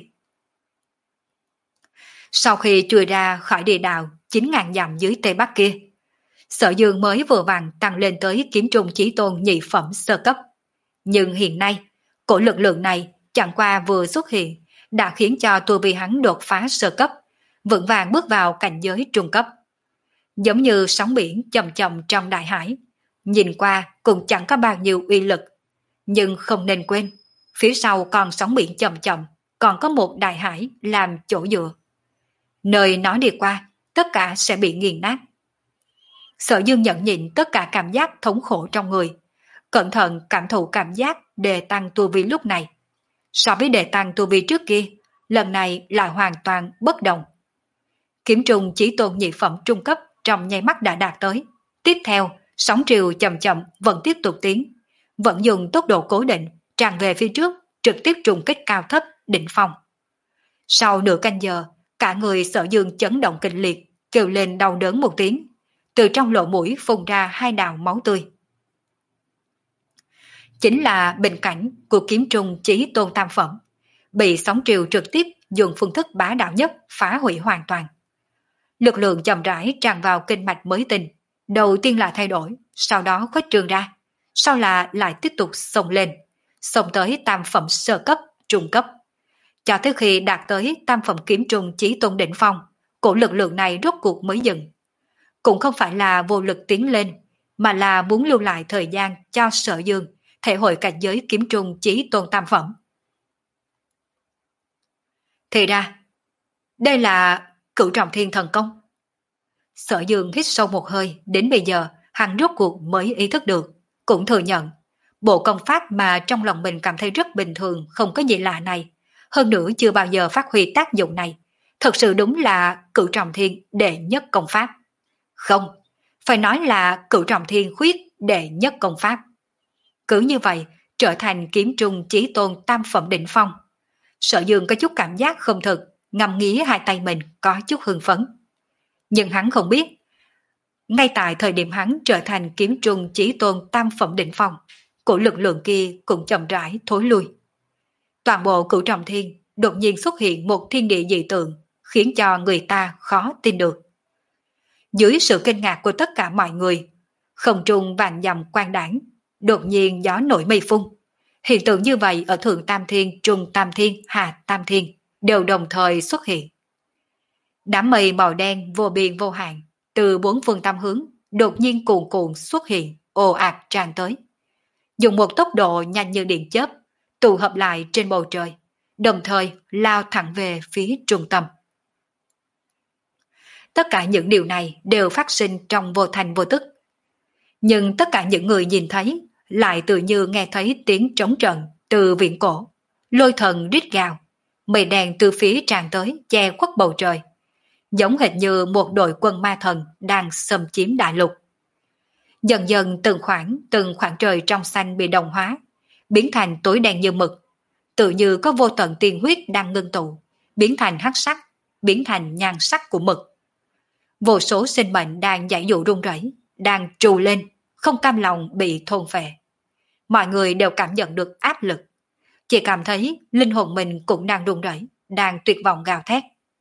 Sau khi chui ra khỏi địa đạo chín ngàn dặm dưới Tây Bắc kia, Sở Dương mới vừa vặn tăng lên tới kiếm trung chí tôn nhị phẩm sơ cấp. Nhưng hiện nay, cổ lực lượng này chẳng qua vừa xuất hiện đã khiến cho tu vi hắn đột phá sơ cấp, vững vàng bước vào cảnh giới trung cấp. Giống như sóng biển chầm chậm trong đại hải, nhìn qua cũng chẳng có bao nhiêu uy lực. Nhưng không nên quên, phía sau còn sóng biển chậm chậm, còn có một đại hải làm chỗ dựa. Nơi nó đi qua, tất cả sẽ bị nghiền nát. Sở Dương nhận nhịn tất cả cảm giác thống khổ trong người, cẩn thận cảm thụ cảm giác đề tăng tu vi lúc này. So với đề tăng tu vi trước kia, lần này lại hoàn toàn bất đồng. Kiếm trùng chỉ tôn nhị phẩm trung cấp trong nháy mắt đã đạt tới. Tiếp theo, sóng triều chậm chậm vẫn tiếp tục tiến, vẫn dùng tốc độ cố định tràn về phía trước, trực tiếp trùng kích cao thấp đỉnh phong. Sau nửa canh giờ, cả người Sở Dương chấn động kịch liệt, kêu lên đau đớn một tiếng, từ trong lỗ mũi phun ra hai đạo máu tươi. Chính là bình cảnh của kiếm trung chí tôn tam phẩm, bị sóng triều trực tiếp dùng phương thức bá đạo nhất phá hủy hoàn toàn. Lực lượng chậm rãi tràn vào kinh mạch mới tinh, đầu tiên là thay đổi, sau đó khuếch trương ra, sau là lại tiếp tục xông lên, xông tới tam phẩm sơ cấp, trung cấp. Cho tới khi đạt tới tam phẩm kiếm trung chí tôn đỉnh phong, cổ lực lượng này rốt cuộc mới dừng. Cũng không phải là vô lực tiến lên, mà là muốn lưu lại thời gian cho Sở Dương thể hội cảnh giới kiếm trung chí tôn tam phẩm. Thì ra, đây là cửu trọng thiên thần công. Sở Dương hít sâu một hơi, đến bây giờ hắn rốt cuộc mới ý thức được, cũng thừa nhận bộ công pháp mà trong lòng mình cảm thấy rất bình thường, không có gì lạ này, hơn nữa chưa bao giờ phát huy tác dụng này, thật sự đúng là cửu trọng thiên đệ nhất công pháp. Không, phải nói là cửu trọng thiên khuyết đệ nhất công pháp. Cứ như vậy, trở thành kiếm trung chí tôn tam phẩm đỉnh phong. Sở Dương có chút cảm giác không thực, ngầm nghĩ hai tay mình có chút hưng phấn. Nhưng hắn không biết, ngay tại thời điểm hắn trở thành kiếm trung chí tôn tam phẩm đỉnh phong, của lực lượng kia cũng chậm rãi thối lui. Toàn bộ cửu trọng thiên đột nhiên xuất hiện một thiên địa dị tượng, khiến cho người ta khó tin được. Dưới sự kinh ngạc của tất cả mọi người, không trung vạn dặm quang đảng, đột nhiên gió nổi mây phun. Hiện tượng như vậy ở thượng tam thiên, trung tam thiên, hạ tam thiên đều đồng thời xuất hiện. Đám mây màu đen vô biên vô hạn từ bốn phương tam hướng đột nhiên cuồn cuộn xuất hiện, ồ ạt tràn tới, dùng một tốc độ nhanh như điện chớp tụ hợp lại trên bầu trời, đồng thời lao thẳng về phía trung tâm. Tất cả những điều này đều phát sinh trong vô thành vô tức. Nhưng tất cả những người nhìn thấy lại tự như nghe thấy tiếng trống trận từ viễn cổ, lôi thần rít gào, mây đen từ phía tràn tới che khuất bầu trời, giống hệt như một đội quân ma thần đang xâm chiếm đại lục. Dần dần từng khoảng từng khoảng trời trong xanh bị đồng hóa, biến thành tối đen như mực, tự như có vô tận tiên huyết đang ngưng tụ, biến thành hắc sắc, biến thành nhan sắc của mực. Vô số sinh mệnh đang giải dụ run rẩy, đang trù lên, không cam lòng bị thôn phệ. Mọi người đều cảm nhận được áp lực. chỉ cảm thấy linh hồn mình cũng đang run rẩy, đang tuyệt vọng gào thét.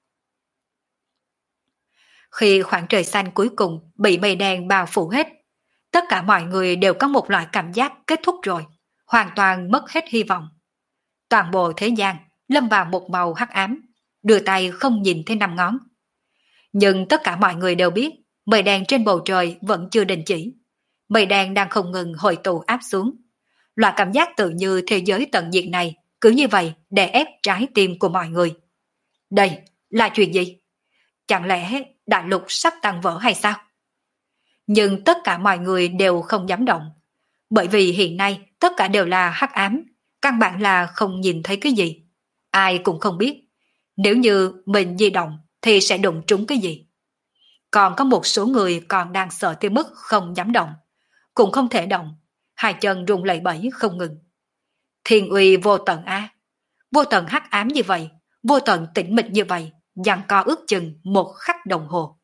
Khi khoảng trời xanh cuối cùng bị mây đen bao phủ hết, tất cả mọi người đều có một loại cảm giác kết thúc rồi, hoàn toàn mất hết hy vọng. Toàn bộ thế gian lâm vào một màu hắc ám, đưa tay không nhìn thấy năm ngón. Nhưng tất cả mọi người đều biết, mây đen trên bầu trời vẫn chưa đình chỉ. Mây đen đang không ngừng hội tụ áp xuống. Loại cảm giác tự như thế giới tận diệt này cứ như vậy đè ép trái tim của mọi người. Đây là chuyện gì? Chẳng lẽ đại lục sắp tan vỡ hay sao? Nhưng tất cả mọi người đều không dám động, bởi vì hiện nay tất cả đều là hắc ám, căn bản là không nhìn thấy cái gì. Ai cũng không biết, nếu như mình di động thì sẽ đụng trúng cái gì. Còn có một số người còn đang sợ tới mức không dám động, cũng không thể động, hai chân run lẩy bẩy không ngừng. Thiên uy vô tận a, vô tận hắc ám như vậy, vô tận tĩnh mịch như vậy, giằng co ước chừng một khắc đồng hồ.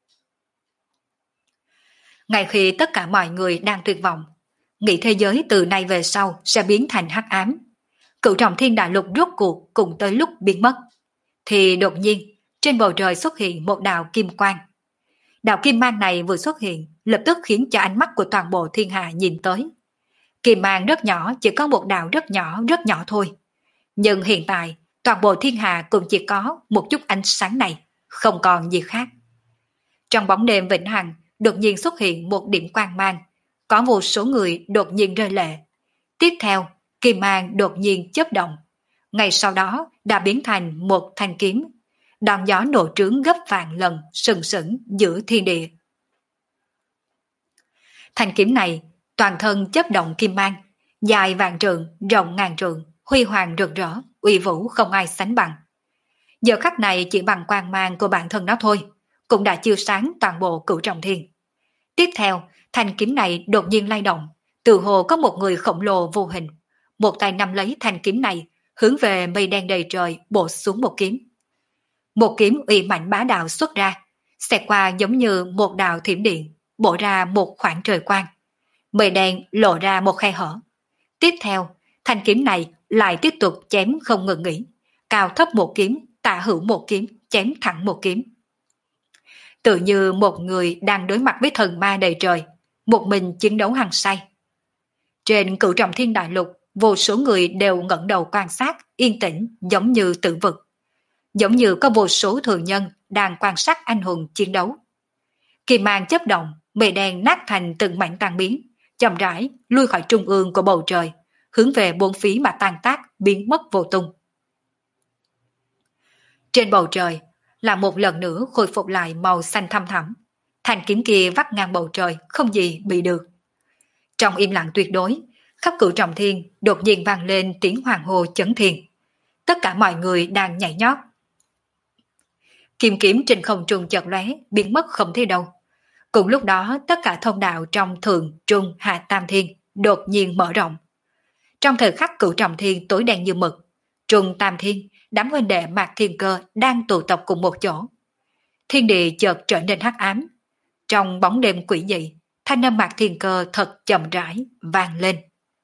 Ngay khi tất cả mọi người đang tuyệt vọng, nghĩ thế giới từ nay về sau sẽ biến thành hắc ám, cửu trọng thiên đại lục rốt cuộc cùng tới lúc biến mất, thì đột nhiên trên bầu trời xuất hiện một đạo kim quang. Đạo kim mang này vừa xuất hiện, lập tức khiến cho ánh mắt của toàn bộ thiên hạ nhìn tới. Kim mang rất nhỏ, chỉ có một đạo rất nhỏ rất nhỏ thôi. Nhưng hiện tại, toàn bộ thiên hạ cũng chỉ có một chút ánh sáng này, không còn gì khác. Trong bóng đêm vĩnh hằng, đột nhiên xuất hiện một điểm quang mang, có một số người đột nhiên rơi lệ. Tiếp theo, kim mang đột nhiên chớp động, ngay sau đó đã biến thành một thanh kiếm. Đòn gió nổ trướng gấp vạn lần, sừng sững giữa thiên địa. Thanh kiếm này toàn thân chớp động kim mang, dài vạn trượng, rộng ngàn trượng, huy hoàng rực rỡ, uy vũ không ai sánh bằng. Giờ khắc này chỉ bằng quang mang của bản thân nó thôi, cũng đã chiếu sáng toàn bộ cửu trọng thiên. Tiếp theo, thanh kiếm này đột nhiên lay động, từ hồ có một người khổng lồ vô hình, một tay nắm lấy thanh kiếm này, hướng về mây đen đầy trời bổ xuống một kiếm. Một kiếm uy mạnh bá đạo xuất ra, xẹt qua giống như một đạo thiểm điện, bổ ra một khoảng trời quang. Mây đen lộ ra một khe hở. Tiếp theo, thanh kiếm này lại tiếp tục chém không ngừng nghỉ, cao thấp một kiếm, tả hữu một kiếm, chém thẳng một kiếm. Tự như một người đang đối mặt với thần ma đầy trời, một mình chiến đấu hăng say. Trên cửu trọng thiên đại lục, vô số người đều ngẩng đầu quan sát, yên tĩnh giống như tử vực. Giống như có vô số thường nhân đang quan sát anh hùng chiến đấu. Kim mang chớp động, mây đen nát thành từng mảnh tan biến, chậm rãi lui khỏi trung ương của bầu trời, hướng về bốn phía mà tan tác, biến mất vô tung. Trên bầu trời là một lần nữa khôi phục lại màu xanh thăm thẳm, thanh kiếm kia vắt ngang bầu trời, không gì bị được. Trong im lặng tuyệt đối, khắp cửu trọng thiên đột nhiên vang lên tiếng hoàng hô chấn thiên. Tất cả mọi người đang nhảy nhót. Kim kiếm trên không trung chợt lóe, biến mất không thấy đâu. Cùng lúc đó, tất cả thông đạo trong thượng, trung, hạ tam thiên đột nhiên mở rộng. Trong thời khắc cửu trọng thiên tối đen như mực, trung tam thiên, đám huynh đệ Mạc Thiên Cơ đang tụ tập cùng một chỗ. Thiên địa chợt trở nên hắc ám. Trong bóng đêm quỷ dị, thanh âm Mạc Thiên Cơ thật chậm rãi vang lên.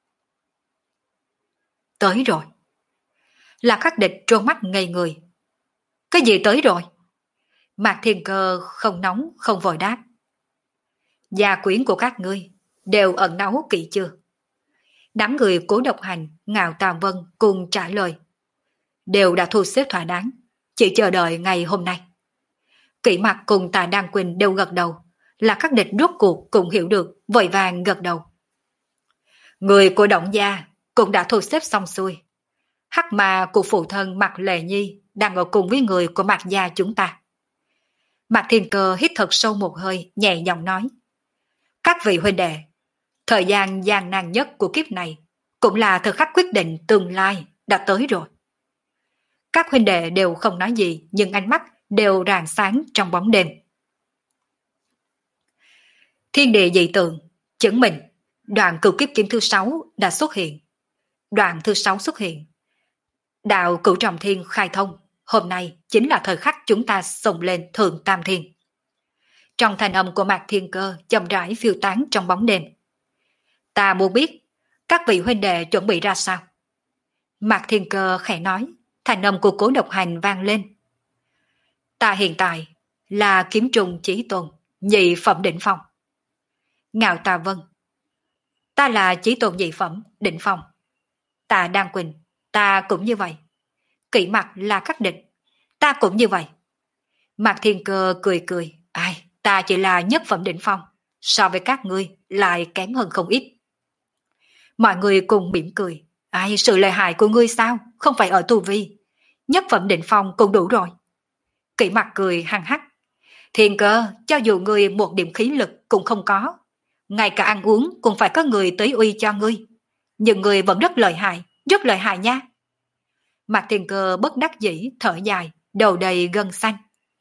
Tới rồi. Là Khắc Địch trôn mắt ngây người. Cái gì tới rồi? Mạc Thiên Cơ không nóng không vội đáp. Gia quyến của các ngươi đều ẩn náu kỹ chưa? Đám người Cố Độc Hành, Ngạo Tà Vân cùng trả lời. Đều đã thu xếp thỏa đáng, chỉ chờ đợi ngày hôm nay. Kỷ Mặc cùng Tà Đan Quỳnh đều gật đầu, là Khắc Địch rốt cuộc cũng hiểu được, vội vàng gật đầu. Người của Động Gia cũng đã thu xếp xong xuôi. Hắc mà của phụ thân Mạc Lệ Nhi đang ở cùng với người của Mạc Gia chúng ta. Mạc Thiên Cơ hít thật sâu một hơi, nhẹ giọng nói. Các vị huynh đệ, thời gian gian nan nhất của kiếp này cũng là thời khắc quyết định tương lai đã tới rồi. Các huynh đệ đều không nói gì, nhưng ánh mắt đều rạng sáng trong bóng đêm. Thiên địa dị tượng, chứng minh, đoạn cửu kiếp kiếm thứ sáu đã xuất hiện. Đoạn thứ sáu xuất hiện. Đạo cửu trọng thiên khai thông, hôm nay chính là thời khắc chúng ta xông lên thượng tam thiên. Trong thanh âm của Mạc Thiên Cơ chậm rãi phiêu tán trong bóng đêm. Ta muốn biết, các vị huynh đệ chuẩn bị ra sao? Mạc Thiên Cơ khẽ nói, thanh âm của Cố Độc Hành vang lên. Ta hiện tại là kiếm trùng chí tôn, nhị phẩm đỉnh phong. Ngạo Tà Vân. Ta là chí tôn nhị phẩm, đỉnh phong. Ta Đan Quỳnh, ta cũng như vậy. Kỵ Mặc là khắc địch, ta cũng như vậy. Mạc Thiên Cơ cười cười, ai, ta chỉ là nhất phẩm đỉnh phong, so với các ngươi lại kém hơn không ít. Mọi người cùng mỉm cười, ai, sự lợi hại của ngươi sao, không phải ở tu vi, nhất phẩm đỉnh phong cũng đủ rồi. Kỵ Mặc cười hăng hắc, Thiên Cơ, cho dù ngươi một điểm khí lực cũng không có, ngay cả ăn uống cũng phải có người tới uy cho ngươi, nhưng ngươi vẫn rất lợi hại, rất lợi hại nha. Mạc Thiên Cơ bất đắc dĩ thở dài, đầu đầy gân xanh.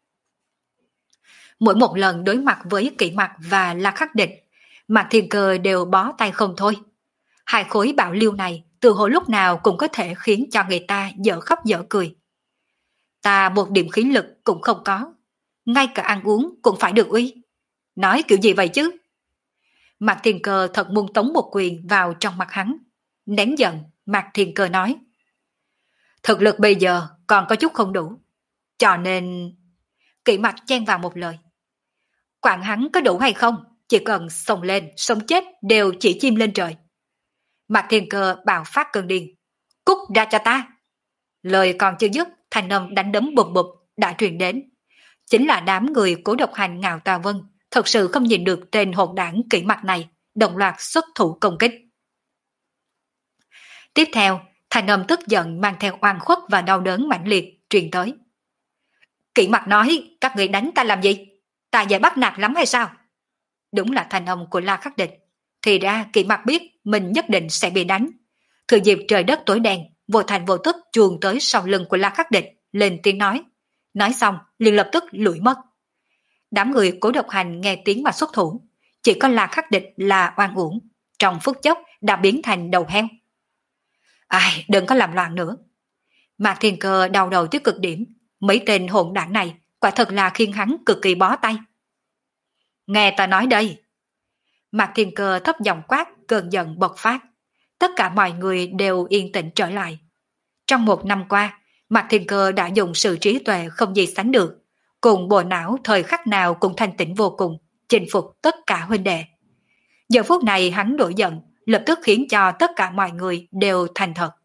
Mỗi một lần đối mặt với Kỵ Mặc và La Khắc Địch, Mạc Thiên Cơ đều bó tay không thôi. Hai khối bạo liêu này từ hồi lúc nào cũng có thể khiến cho người ta dở khóc dở cười. Ta một điểm khí lực cũng không có, ngay cả ăn uống cũng phải được uy. Nói kiểu gì vậy chứ? Mạc Thiên Cơ thật muốn tống một quyền vào trong mặt hắn. Nén giận, Mạc Thiên Cơ nói. Thực lực bây giờ còn có chút không đủ, cho nên... Kỵ Mặc chen vào một lời. Quản hắn có đủ hay không, chỉ cần xông lên, sống chết đều chỉ chim lên trời. Mạc Thiên Cơ bạo phát cơn điên. Cút ra cho ta! Lời còn chưa dứt, thanh âm đánh đấm bụp bụp đã truyền đến. Chính là đám người Cố Độc Hành Ngạo Tà Vân thật sự không nhìn được tên hỗn đảng Kỵ Mặc này, đồng loạt xuất thủ công kích. Tiếp theo, thanh âm tức giận mang theo oan khuất và đau đớn mãnh liệt truyền tới. Kỵ Mặc nói, các người đánh ta làm gì? Ta dễ bắt nạt lắm hay sao? Đúng là thanh âm của La Khắc Địch. Thì ra Kỵ Mặc biết mình nhất định sẽ bị đánh. Thừa dịp trời đất tối đen, vô thành vô tức chuồn tới sau lưng của La Khắc Địch, lên tiếng nói. Nói xong, liền lập tức lủi mất. Đám người Cố Độc Hành nghe tiếng mà xuất thủ. Chỉ có La Khắc Địch là oan uổng. Trong phút chốc đã biến thành đầu heo. Ai, đừng có làm loạn nữa. Mạc Thiên Cơ đau đầu tới cực điểm. Mấy tên hỗn đảng này quả thật là khiến hắn cực kỳ bó tay. Nghe ta nói đây. Mạc Thiên Cơ thấp giọng quát, cơn giận bộc phát. Tất cả mọi người đều yên tĩnh trở lại. Trong một năm qua, Mạc Thiên Cơ đã dùng sự trí tuệ không gì sánh được, cùng bộ não thời khắc nào cũng thanh tĩnh vô cùng, chinh phục tất cả huynh đệ. Giờ phút này hắn nổi giận, lập tức khiến cho tất cả mọi người đều thành thật.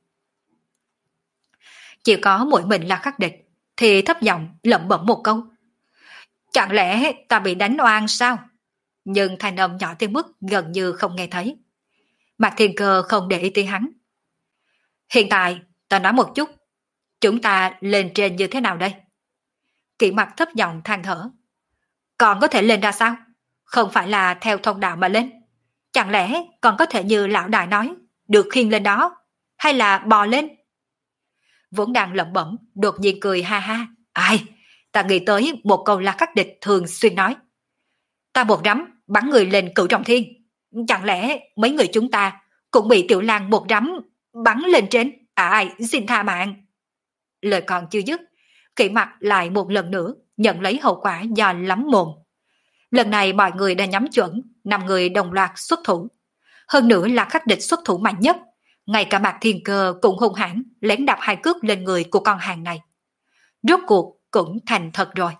Chỉ có mỗi mình là khắc địch, thì thấp giọng lẩm bẩm một câu. Chẳng lẽ ta bị đánh oan sao? Nhưng thanh âm nhỏ tới mức gần như không nghe thấy. Mạc Thiên Cơ không để ý tới hắn. Hiện tại, ta nói một chút, chúng ta lên trên như thế nào đây? Kỵ Mặc thấp giọng than thở. Còn có thể lên ra sao? Không phải là theo thông đạo mà lên. Chẳng lẽ còn có thể như lão đại nói, được khiêng lên đó, hay là bò lên? Vốn đang lẩm bẩm, đột nhiên cười ha ha. Ai, ta nghĩ tới một câu La Khắc Địch thường xuyên nói. Ta một rắm bắn người lên cửu trọng thiên. Chẳng lẽ mấy người chúng ta cũng bị Tiểu Lang một rắm bắn lên trên? Ai, xin tha mạng. Lời còn chưa dứt, Kỵ Mặc lại một lần nữa nhận lấy hậu quả do lắm mồm. Lần này mọi người đã nhắm chuẩn, năm người đồng loạt xuất thủ. Hơn nữa là Khắc Địch xuất thủ mạnh nhất. Ngay cả Mạc Thiên Cơ cũng hung hãn lén đạp hai cước lên người của con hàng này. Rốt cuộc cũng thành thật rồi.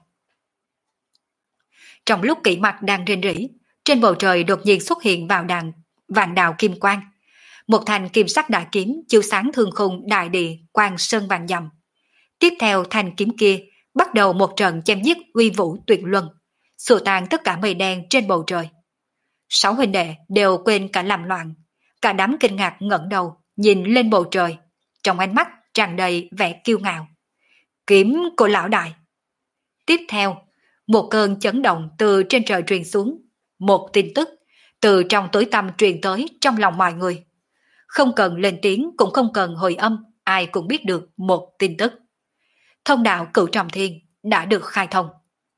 Trong lúc Kỵ Mặc đang rên rỉ, trên bầu trời đột nhiên xuất hiện vào đàn vạn đạo kim quang. Một thanh kim sắc đại kiếm chiếu sáng thương khung đại địa quang sơn vàng dặm. Tiếp theo thanh kiếm kia bắt đầu một trận chém giết uy vũ tuyệt luân, xua tan tất cả mây đen trên bầu trời. Sáu huynh đệ đều quên cả làm loạn, cả đám kinh ngạc ngẩng đầu nhìn lên bầu trời, trong ánh mắt tràn đầy vẻ kiêu ngạo. Kiếm của lão đại. Tiếp theo, một cơn chấn động từ trên trời truyền xuống, một tin tức từ trong tối tăm truyền tới trong lòng mọi người. Không cần lên tiếng cũng không cần hồi âm, ai cũng biết được một tin tức. Thông đạo cửu trọng thiên đã được khai thông.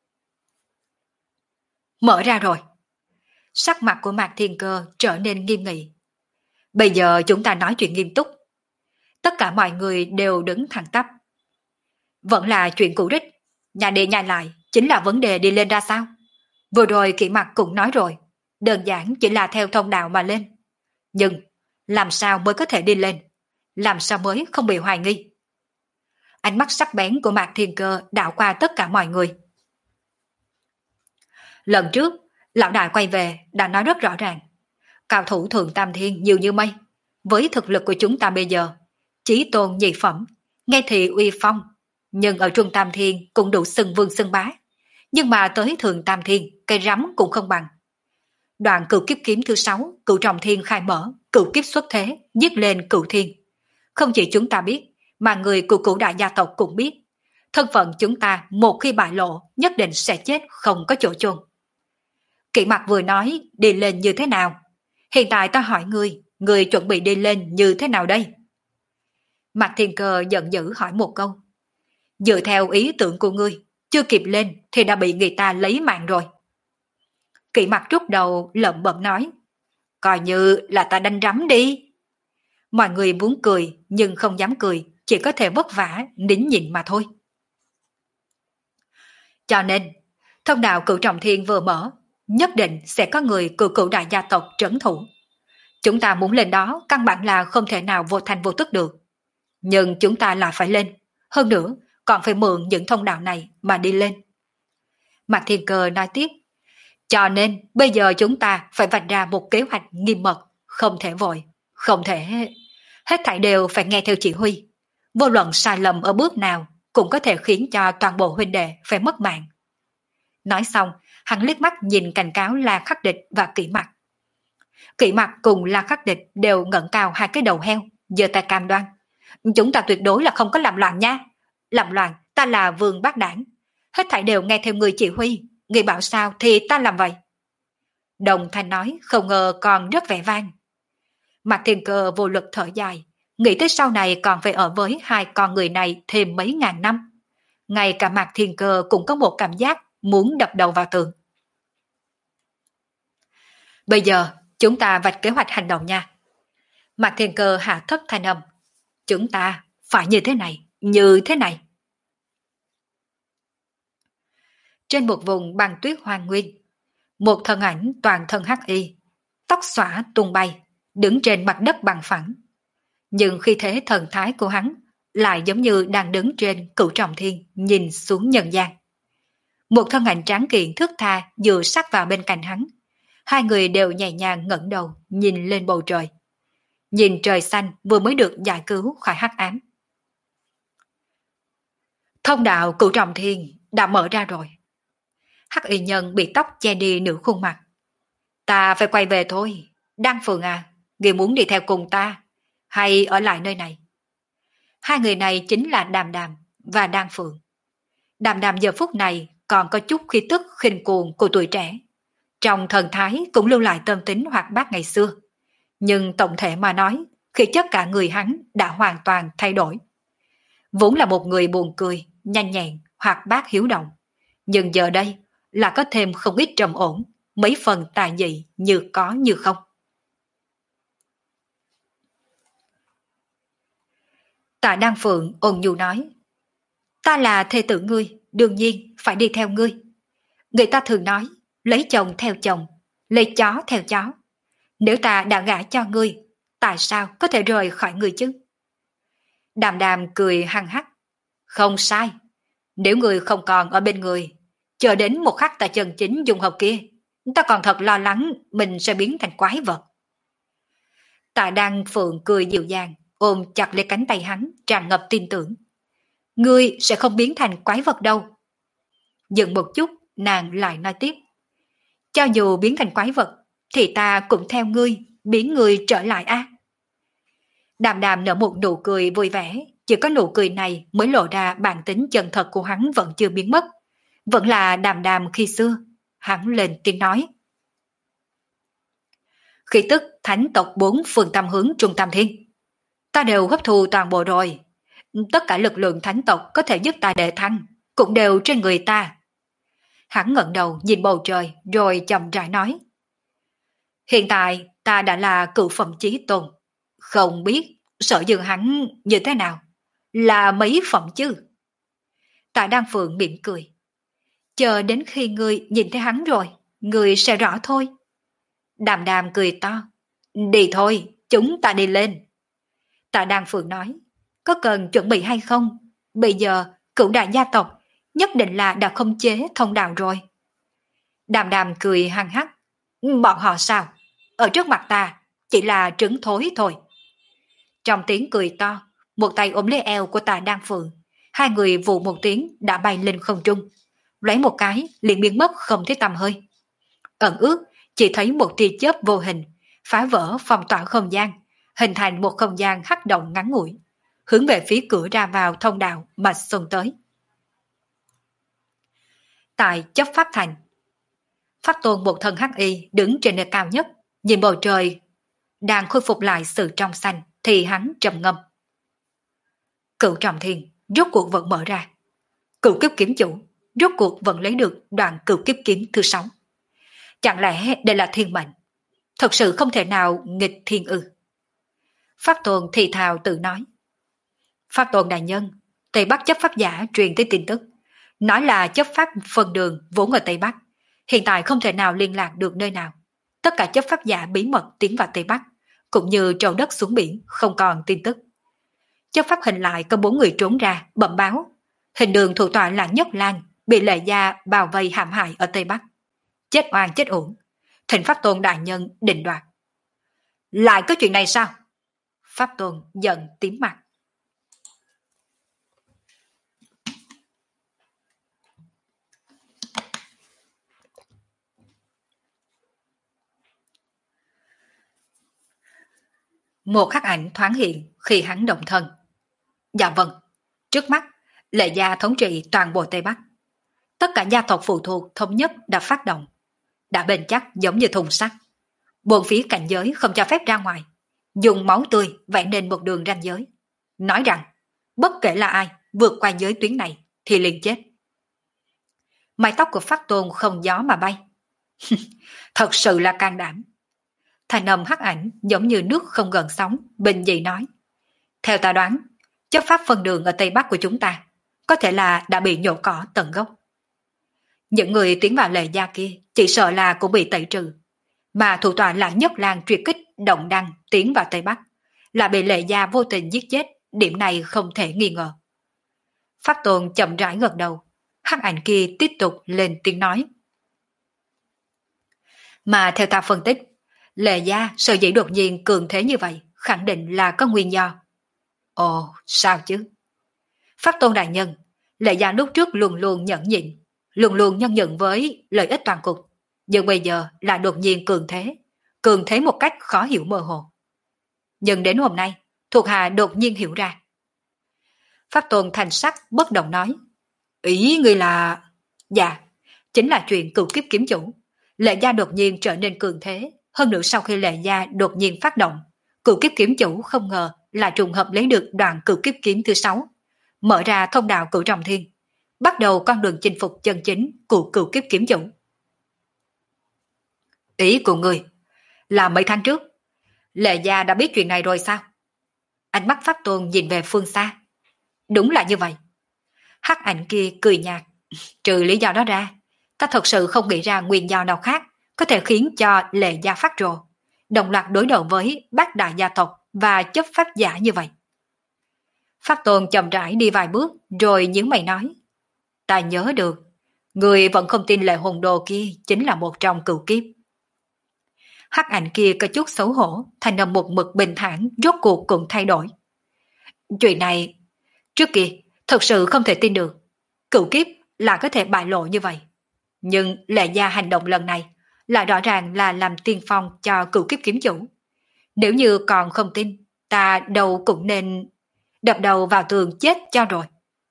Mở ra rồi. Sắc mặt của Mạc Thiên Cơ trở nên nghiêm nghị. Bây giờ chúng ta nói chuyện nghiêm túc. Tất cả mọi người đều đứng thẳng tắp. Vẫn là chuyện cũ rích, nhà đi nhà lại chính là vấn đề đi lên ra sao? Vừa rồi Kỵ Mặc cũng nói rồi, đơn giản chỉ là theo thông đạo mà lên. Nhưng làm sao mới có thể đi lên? làm sao mới không bị hoài nghi? Ánh mắt sắc bén của Mạc Thiên Cơ đảo qua tất cả mọi người. Lần trước, lão đại quay về đã nói rất rõ ràng. Cao thủ thượng tam thiên nhiều như mây. Với thực lực của chúng ta bây giờ, chí tôn nhị phẩm, nghe thì uy phong, nhưng ở trung tam thiên cũng đủ xưng vương xưng bá. Nhưng mà tới thượng tam thiên, cây rắm cũng không bằng. Đoạn cửu kiếp kiếm thứ sáu, cửu trọng thiên khai mở, cửu kiếp xuất thế, giết lên cửu thiên. Không chỉ chúng ta biết, mà người của cửu đại gia tộc cũng biết. Thân phận chúng ta một khi bại lộ, nhất định sẽ chết không có chỗ chôn. Kỷ Mặc vừa nói đi lên như thế nào? Hiện tại ta hỏi ngươi, ngươi chuẩn bị đi lên như thế nào đây? Mạc Thiên Cơ giận dữ hỏi một câu. Dựa theo ý tưởng của ngươi, chưa kịp lên thì đã bị người ta lấy mạng rồi. Kỷ Mặc rút đầu lẩm bẩm nói. Coi như là ta đánh rắm đi. Mọi người muốn cười nhưng không dám cười, chỉ có thể vất vả, nín nhịn mà thôi. Cho nên, thông đạo cửu trọng thiên vừa mở, nhất định sẽ có người của cửu đại gia tộc trấn thủ. Chúng ta muốn lên đó căn bản là không thể nào vô thành vô tức được. Nhưng chúng ta là phải lên, hơn nữa còn phải mượn những thông đạo này mà đi lên. Mạc Thiên Cơ nói tiếp. Cho nên bây giờ chúng ta phải vạch ra một kế hoạch nghiêm mật, không thể vội, không thể... Hết thảy đều phải nghe theo chỉ huy. Vô luận sai lầm ở bước nào cũng có thể khiến cho toàn bộ huynh đệ phải mất mạng. Nói xong, hắn liếc mắt nhìn cảnh cáo La Khắc Địch và Kỷ Mặc. Kỷ Mặc cùng La Khắc Địch đều ngẩng cao hai cái đầu heo, giơ tay cam đoan. Chúng ta tuyệt đối là không có làm loạn nha. Làm loạn, ta là vương bác đảng. Hết thảy đều nghe theo người chỉ huy. Người bảo sao thì ta làm vậy. Đồng Thanh nói không ngờ còn rất vẻ vang. Mạc Thiên Cơ vô lực thở dài, nghĩ tới sau này còn phải ở với hai con người này thêm mấy ngàn năm. Ngay cả Mạc Thiên Cơ cũng có một cảm giác muốn đập đầu vào tường. Bây giờ chúng ta vạch kế hoạch hành động nha. Mạc Thiên Cơ hạ thấp thanh âm. Chúng ta phải như thế này, như thế này. Trên một vùng băng tuyết hoang nguyên, một thân ảnh toàn thân hắc y, tóc xõa tung bay, đứng trên mặt đất bằng phẳng. Nhưng khi thế thần thái của hắn lại giống như đang đứng trên cửu trọng thiên nhìn xuống nhân gian. Một thân ảnh tráng kiện thước tha dựa sát vào bên cạnh hắn. Hai người đều nhẹ nhàng ngẩng đầu nhìn lên bầu trời. Nhìn trời xanh vừa mới được giải cứu khỏi hắc ám. Thông đạo cửu trọng thiên đã mở ra rồi. Hắc y nhân bị tóc che đi nửa khuôn mặt. Ta phải quay về thôi. Đan Phượng à, người muốn đi theo cùng ta hay ở lại nơi này? Hai người này chính là Đàm Đàm và Đan Phượng. Đàm Đàm giờ phút này còn có chút khí tức khinh cuồng của tuổi trẻ. Trong thần thái cũng lưu lại tâm tính hoạt bát ngày xưa. Nhưng tổng thể mà nói, khí chất cả người hắn đã hoàn toàn thay đổi. Vốn là một người buồn cười, nhanh nhẹn, hoạt bát hiếu động. Nhưng giờ đây là có thêm không ít trầm ổn, mấy phần tài dị như có như không. Tạ Đan Phượng ôn nhu nói. Ta là thê tử ngươi, đương nhiên phải đi theo ngươi. Người ta thường nói, lấy chồng theo chồng, lấy chó theo chó. Nếu ta đã gả cho ngươi, tại sao có thể rời khỏi ngươi chứ? Đàm Đàm cười hăng hắc. Không sai, nếu ngươi không còn ở bên người, chờ đến một khắc ta chân chính dùng hợp kia, ta còn thật lo lắng mình sẽ biến thành quái vật. Tạ Đan Phượng cười dịu dàng, ôm chặt lấy cánh tay hắn, tràn ngập tin tưởng. Ngươi sẽ không biến thành quái vật đâu. Dừng một chút, nàng lại nói tiếp. Cho dù biến thành quái vật, thì ta cũng theo ngươi, biến ngươi trở lại a. À? Đàm Đàm nở một nụ cười vui vẻ, chỉ có nụ cười này mới lộ ra bản tính chân thật của hắn vẫn chưa biến mất. Vẫn là Đàm Đàm khi xưa. Hắn lên tiếng nói. Khí tức thánh tộc bốn phương tam hướng trung tam thiên. Ta đều hấp thu toàn bộ rồi. Tất cả lực lượng thánh tộc có thể giúp ta đề thăng, cũng đều trên người ta. Hắn ngẩng đầu nhìn bầu trời rồi chậm rãi nói. Hiện tại ta đã là cửu phẩm chí tôn. Không biết sở dường hắn như thế nào? Là mấy phẩm chứ? Tạ Đan Phượng mỉm cười. Chờ đến khi ngươi nhìn thấy hắn rồi, ngươi sẽ rõ thôi. Đàm Đàm cười to. Đi thôi, chúng ta đi lên. Tạ Đan Phượng nói, có cần chuẩn bị hay không? Bây giờ, cửu đại gia tộc nhất định là đã khống chế thông đạo rồi. Đàm đàm cười hăng hắc. Bọn họ sao? Ở trước mặt ta, chỉ là trứng thối thôi. Trong tiếng cười to, một tay ôm lấy eo của Tạ Đan Phượng. Hai người vù một tiếng đã bay lên không trung. Lấy một cái, liền biến mất không thấy tăm hơi. Ẩn ước, chỉ thấy một tia chớp vô hình, phá vỡ phong tỏa không gian, hình thành một không gian hắc động ngắn ngủi, hướng về phía cửa ra vào thông đạo mà xông tới. Tại chấp pháp thành, Pháp Tôn một thân hắc y đứng trên nơi cao nhất, nhìn bầu trời đang khôi phục lại sự trong xanh, thì hắn trầm ngâm. Cửu Trọng Thiên rốt cuộc vẫn mở ra. Cửu kiếp kiếm chủ rốt cuộc vẫn lấy được đoạn cửu kiếp kiếm thứ sáu. Chẳng lẽ đây là thiên mệnh? Thật sự không thể nào nghịch thiên ư? Pháp Tôn thì thào tự nói. Pháp Tôn đại nhân, Tây Bắc chấp pháp giả truyền tới tin tức, nói là chấp pháp phân đường vốn ở Tây Bắc, hiện tại không thể nào liên lạc được nơi nào. Tất cả chấp pháp giả bí mật tiến vào Tây Bắc, cũng như trâu đất xuống biển, không còn tin tức. Chấp pháp hình lại có bốn người trốn ra, bẩm báo. Hình đường thủ tọa là Nhất Lan, bị Lệ Gia bao vây hãm hại ở Tây Bắc. Chết oan chết uổng. Thỉnh Pháp Tôn đại nhân định đoạt. Lại có chuyện này sao? Pháp Tôn giận tím mặt. Một khắc ảnh thoáng hiện khi hắn động thân. Dạ vâng, trước mắt, Lệ Gia thống trị toàn bộ Tây Bắc. Tất cả gia tộc phụ thuộc thống nhất đã phát động, đã bền chắc giống như thùng sắt. Bốn phía cảnh giới không cho phép ra ngoài, dùng máu tươi vẽ nên một đường ranh giới. Nói rằng, bất kể là ai vượt qua giới tuyến này thì liền chết. Mái tóc của Pháp Tôn không gió mà bay. Thật sự là can đảm. Thành âm hắc ảnh giống như nước không gần sóng, bình dị nói. Theo ta đoán, chấp pháp phân đường ở Tây Bắc của chúng ta có thể là đã bị nhổ cỏ tận gốc. Những người tiến vào Lệ Gia kia chỉ sợ là cũng bị tẩy trừ, mà thủ tọa là Nhất Lan triệt kích động đăng tiến vào Tây Bắc, là bị Lệ Gia vô tình giết chết, điểm này không thể nghi ngờ. Pháp Tôn chậm rãi gật đầu, hắc ảnh kia tiếp tục lên tiếng nói. Mà theo ta phân tích, Lệ Gia sở dĩ đột nhiên cường thế như vậy, khẳng định là có nguyên do. Ồ, sao chứ? Pháp Tôn đại nhân, Lệ Gia lúc trước luôn luôn nhẫn nhịn, luôn luôn nhân nhượng với lợi ích toàn cục, nhưng bây giờ là đột nhiên cường thế, cường thế một cách khó hiểu mơ hồ. Nhưng đến hôm nay, thuộc hạ đột nhiên hiểu ra. Pháp Tôn thành sắc bất động nói, ý người là... Dạ, chính là chuyện cửu kiếp kiếm chủ. Lệ Gia đột nhiên trở nên cường thế, hơn nữa sau khi Lệ Gia đột nhiên phát động, cửu kiếp kiếm chủ không ngờ là trùng hợp lấy được đoạn cửu kiếp kiếm thứ sáu, mở ra thông đạo cửu trọng thiên, bắt đầu con đường chinh phục chân chính của cửu kiếp kiếm chủ. Ý của người là mấy tháng trước, Lệ Gia đã biết chuyện này rồi sao? Ánh mắt Pháp Tôn nhìn về phương xa. Đúng là như vậy. Hắc ảnh kia cười nhạt. Trừ lý do đó ra, ta thật sự không nghĩ ra nguyên do nào khác có thể khiến cho Lệ Gia phát rồ, đồng loạt đối đầu với bát đại gia tộc và chấp pháp giả như vậy. Pháp Tôn chậm rãi đi vài bước rồi nhướng mày nói. Ta nhớ được, người vẫn không tin Lệ Hồn Đồ kia chính là một trong cửu kiếp. Hắc ảnh kia có chút xấu hổ, thành âm một mực bình thản rốt cuộc cũng thay đổi. Chuyện này, trước kia thật sự không thể tin được, cửu kiếp là có thể bại lộ như vậy. Nhưng Lệ Gia hành động lần này lại rõ ràng là làm tiên phong cho cửu kiếp kiếm chủ. Nếu như còn không tin, ta đâu cũng nên đập đầu vào tường chết cho rồi.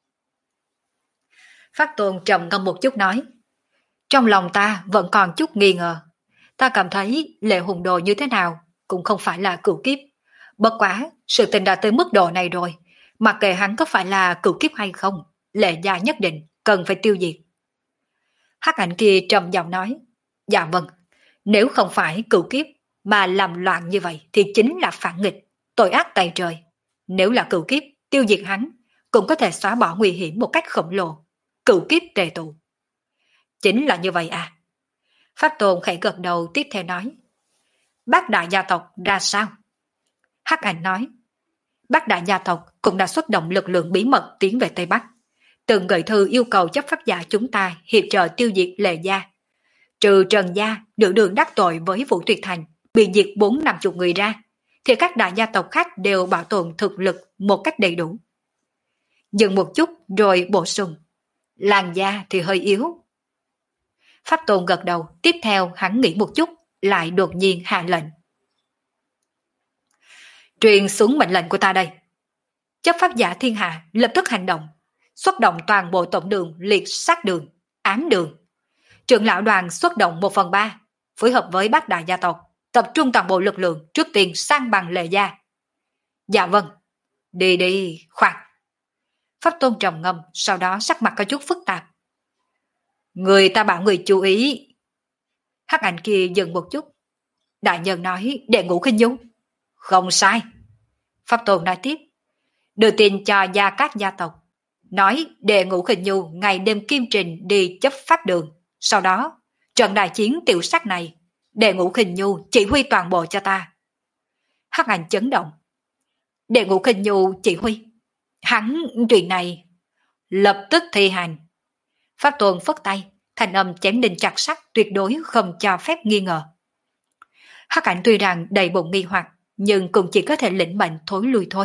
Pháp Tôn trầm ngâm một chút nói, trong lòng ta vẫn còn chút nghi ngờ. Ta cảm thấy Lệ Hùng Đồ như thế nào cũng không phải là cửu kiếp. Bất quá, sự tình đã tới mức độ này rồi, mặc kệ hắn có phải là cửu kiếp hay không, Lệ Gia nhất định cần phải tiêu diệt. Hắc ảnh kia trầm giọng nói, dạ vâng, nếu không phải cửu kiếp mà làm loạn như vậy thì chính là phản nghịch, tội ác tày trời. Nếu là cửu kiếp, tiêu diệt hắn cũng có thể xóa bỏ nguy hiểm một cách khổng lồ. Cửu kiếp tề tụ. Chính là như vậy à? Pháp Tôn khẽ gật đầu tiếp theo nói, bát đại gia tộc ra sao? Hắc ảnh nói, Bát đại gia tộc cũng đã xuất động lực lượng bí mật tiến về Tây Bắc. Từng gửi thư yêu cầu chấp pháp giả chúng ta hiệp trợ tiêu diệt Lệ gia. Trừ Trần gia nửa đường đắc tội với Vũ Tuyệt Thành, bị diệt bốn năm chục người ra, thì các đại gia tộc khác đều bảo tồn thực lực một cách đầy đủ. Dừng một chút rồi bổ sung. Làng gia thì hơi yếu. Pháp Tôn gật đầu, tiếp theo hắn nghĩ một chút, lại đột nhiên hạ lệnh. Truyền xuống mệnh lệnh của ta đây. Chấp pháp giả thiên hạ lập tức hành động, xuất động toàn bộ tổng đường liệt sát đường, ám đường. Trưởng lão đoàn xuất động một phần ba, phối hợp với bát đại gia tộc, tập trung toàn bộ lực lượng trước tiên sang bằng Lệ gia. Dạ vâng, đi đi, khoan. Pháp Tôn trầm ngâm, sau đó sắc mặt có chút phức tạp. Người ta bảo người chú ý. Hắc ảnh kia dừng một chút. Đại nhân nói đệ ngũ khinh nhu. Không sai. Pháp Tôn nói tiếp. Đưa tin cho gia các gia tộc. Nói đệ ngũ khinh nhu ngày đêm kim trình đi chấp pháp đường. Sau đó, trận đại chiến tiểu sắc này, đệ ngũ khinh nhu chỉ huy toàn bộ cho ta. Hắc ảnh chấn động. Đệ ngũ khinh nhu chỉ huy. Hắn chuyện này lập tức thi hành. Pháp Tôn phất tay, thanh âm chém đinh chặt sắt, tuyệt đối không cho phép nghi ngờ. Hắc ảnh tuy rằng đầy bụng nghi hoặc, nhưng cũng chỉ có thể lĩnh mệnh thối lui thôi.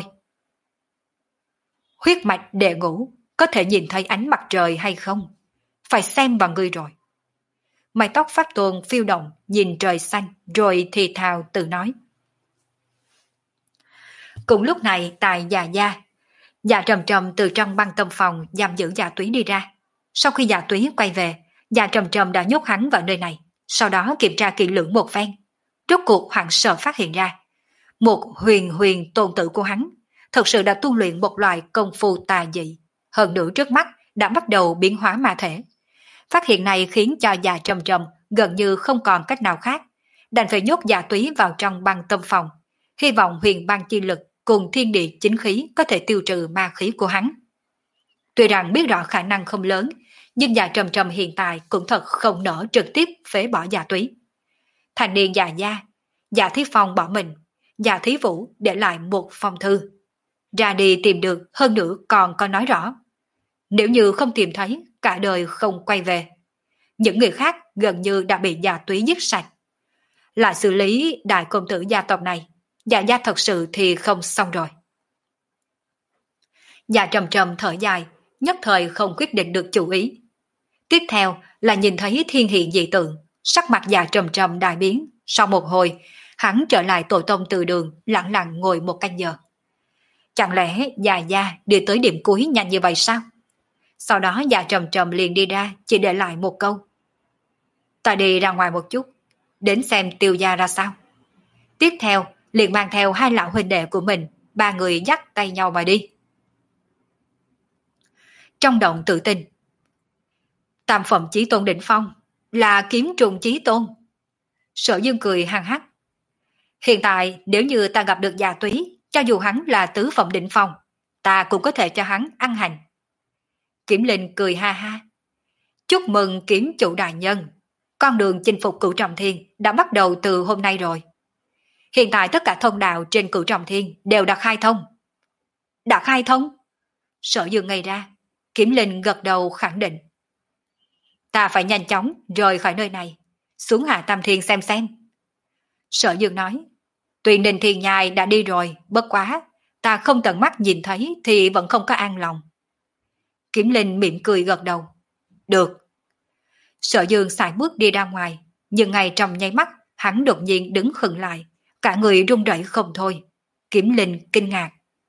Huyết mạch đệ ngũ có thể nhìn thấy ánh mặt trời hay không? Phải xem vào ngươi rồi. Mái tóc Pháp Tôn phiêu động, nhìn trời xanh, rồi thì thào tự nói. Cùng lúc này tại Dạ gia, Dạ Trầm Trầm từ trong băng tâm phòng giam giữ Dạ Túy đi ra. Sau khi Dạ Túy quay về, Dạ Trầm Trầm đã nhốt hắn vào nơi này, sau đó kiểm tra kỹ lưỡng một phen. Rốt cuộc hoảng sợ phát hiện ra, một huyền huyền tôn tử của hắn thật sự đã tu luyện một loại công phu tà dị, hơn nữa trước mắt đã bắt đầu biến hóa ma thể. Phát hiện này khiến cho Dạ Trầm Trầm gần như không còn cách nào khác, đành phải nhốt Dạ Túy vào trong băng tâm phòng, hy vọng huyền băng chi lực cùng thiên địa chính khí có thể tiêu trừ ma khí của hắn. Tuy rằng biết rõ khả năng không lớn, nhưng Dạ Trầm Trầm hiện tại cũng thật không nỡ trực tiếp phế bỏ Dạ Túy. Thành niên Dạ gia, Dạ Thí Phong bỏ mình, Dạ Thí Vũ để lại một phong thư. Ra đi tìm được, hơn nữa còn có nói rõ. Nếu như không tìm thấy, cả đời không quay về. Những người khác gần như đã bị Dạ Túy giết sạch. Lại xử lý đại công tử gia tộc này, Dạ gia thật sự thì không xong rồi. Dạ Trầm Trầm thở dài, nhất thời không quyết định được chủ ý. Tiếp theo là nhìn thấy thiên hiện dị tượng, sắc mặt Dạ Trầm Trầm đại biến. Sau một hồi, hắn trở lại tổ tông từ đường, lặng lặng ngồi một canh giờ. Chẳng lẽ Dạ gia đi tới điểm cuối nhanh như vậy sao? Sau đó Dạ Trầm Trầm liền đi ra, chỉ để lại một câu. Ta đi ra ngoài một chút, đến xem Tiêu gia ra sao. Tiếp theo liền mang theo hai lão huynh đệ của mình, ba người dắt tay nhau mà đi. Trong động tự tin, tam phẩm chí tôn đỉnh phong là kiếm trùng chí tôn. Sở Dương cười hăng hắc. Hiện tại nếu như ta gặp được Dạ Túy, cho dù hắn là tứ phẩm đỉnh phong, ta cũng có thể cho hắn ăn hành. Kiểm Linh cười ha ha. Chúc mừng kiếm chủ đại nhân, con đường chinh phục Cửu Trọng Thiên đã bắt đầu từ hôm nay rồi. Hiện tại tất cả thông đạo trên Cửu Trọng Thiên đều đã khai thông. Đã khai thông? Sở Dương ngây ra. Kiểm Linh gật đầu khẳng định. Ta phải nhanh chóng rời khỏi nơi này, xuống Hạ Tam Thiên xem xem. Sở Dương nói. Tuy Ninh Thiên Nhai đã đi rồi, bất quá, ta không tận mắt nhìn thấy thì vẫn không có an lòng. Kiểm Linh mỉm cười gật đầu. Được. Sở Dương sải bước đi ra ngoài, nhưng ngay trong nháy mắt, hắn đột nhiên đứng khựng lại, cả người run rẩy không thôi. Kiểm Linh kinh ngạc.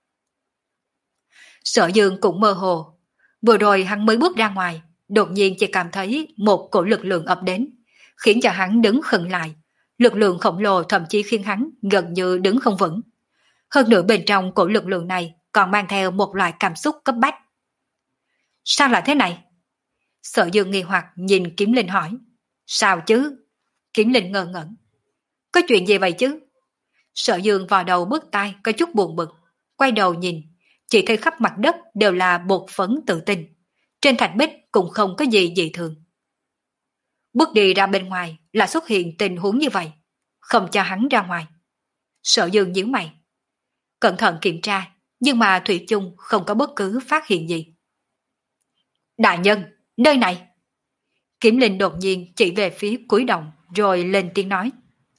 Sở Dương cũng mơ hồ. Vừa rồi hắn mới bước ra ngoài, đột nhiên chỉ cảm thấy một cổ lực lượng ập đến, khiến cho hắn đứng khựng lại. Lực lượng khổng lồ thậm chí khiến hắn gần như đứng không vững. Hơn nữa bên trong cổ lực lượng này còn mang theo một loại cảm xúc cấp bách. Sao lại thế này? Sở Dương nghi hoặc nhìn Kiếm Linh hỏi. Sao chứ? Kiếm Linh ngơ ngẩn. Có chuyện gì vậy chứ? Sở Dương vào đầu bước tai có chút buồn bực, quay đầu nhìn, chỉ thấy khắp mặt đất đều là bột phấn tự tinh. Trên thạch bích cũng không có gì dị thường. Bước đi ra bên ngoài là xuất hiện tình huống như vậy, không cho hắn ra ngoài. Sở Dương nhíu mày, cẩn thận kiểm tra, nhưng mà thủy chung không có bất cứ phát hiện gì. Đại nhân, nơi này! Kiếm Linh đột nhiên chỉ về phía cuối động rồi lên tiếng nói.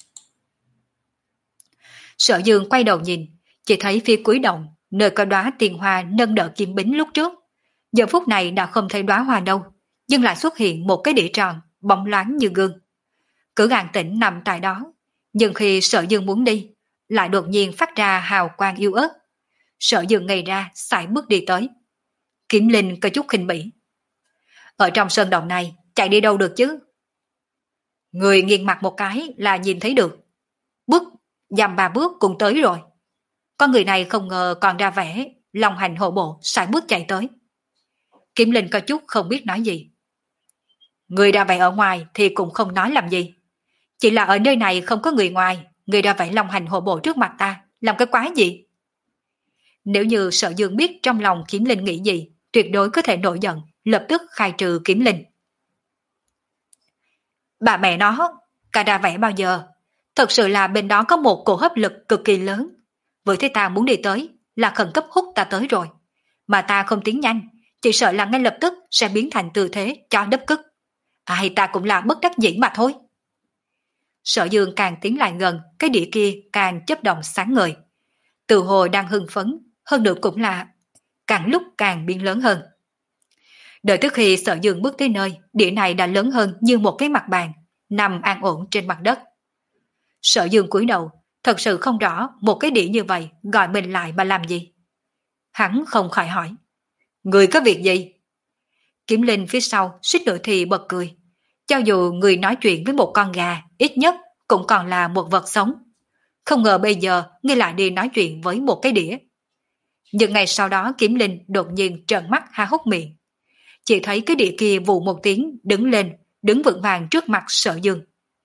Sở Dương quay đầu nhìn, chỉ thấy phía cuối động, nơi có đóa tiền hoa nâng đỡ kiếm bính lúc trước. Giờ phút này đã không thấy đóa hoa đâu, nhưng lại xuất hiện một cái đĩa tròn, bóng loáng như gương. Cử An Tĩnh nằm tại đó, nhưng khi Sở Dương muốn đi, lại đột nhiên phát ra hào quang yếu ớt. Sở Dương ngây ra, sải bước đi tới. Kiếm Linh có chút khinh bỉ. Ở trong sơn động này, chạy đi đâu được chứ? Người nghiêng mặt một cái là nhìn thấy được. Bước, dằm ba bước cũng tới rồi. Con người này không ngờ còn ra vẻ, lòng hành hộ bộ, sải bước chạy tới. Kiếm Linh có chút không biết nói gì. Người ra vậy ở ngoài thì cũng không nói làm gì. Chỉ là ở nơi này không có người ngoài, người ra vậy lòng hành hộ bộ trước mặt ta, làm cái quái gì? Nếu như Sở Dương biết trong lòng Kiếm Linh nghĩ gì, tuyệt đối có thể nổi giận, lập tức khai trừ Kiếm Linh. Bà mẹ nó, cả ra vẻ bao giờ? Thật sự là bên đó có một cổ hấp lực cực kỳ lớn. Với thế ta muốn đi tới, là khẩn cấp hút ta tới rồi. Mà ta không tiến nhanh, chỉ sợ là ngay lập tức sẽ biến thành tư thế cho đấp cức. Ai ta cũng là bất đắc dĩ mà thôi. Sở Dương càng tiến lại gần, cái đĩa kia càng chớp động sáng ngời. Từ hồi đang hưng phấn, hơn nữa cũng là càng lúc càng biến lớn hơn. Đợi tới khi Sở Dương bước tới nơi, đĩa này đã lớn hơn như một cái mặt bàn, nằm an ổn trên mặt đất. Sở Dương cúi đầu, thật sự không rõ một cái đĩa như vậy gọi mình lại mà làm gì. Hắn không khỏi hỏi. Người có việc gì? Kiếm Linh phía sau suýt nữa thì bật cười. Cho dù người nói chuyện với một con gà, ít nhất cũng còn là một vật sống. Không ngờ bây giờ ngươi lại đi nói chuyện với một cái đĩa. Nhưng ngày sau đó Kiếm Linh đột nhiên trợn mắt há hốc miệng. Chỉ thấy cái đĩa kia vù một tiếng đứng lên, đứng vững vàng trước mặt Sở Dương.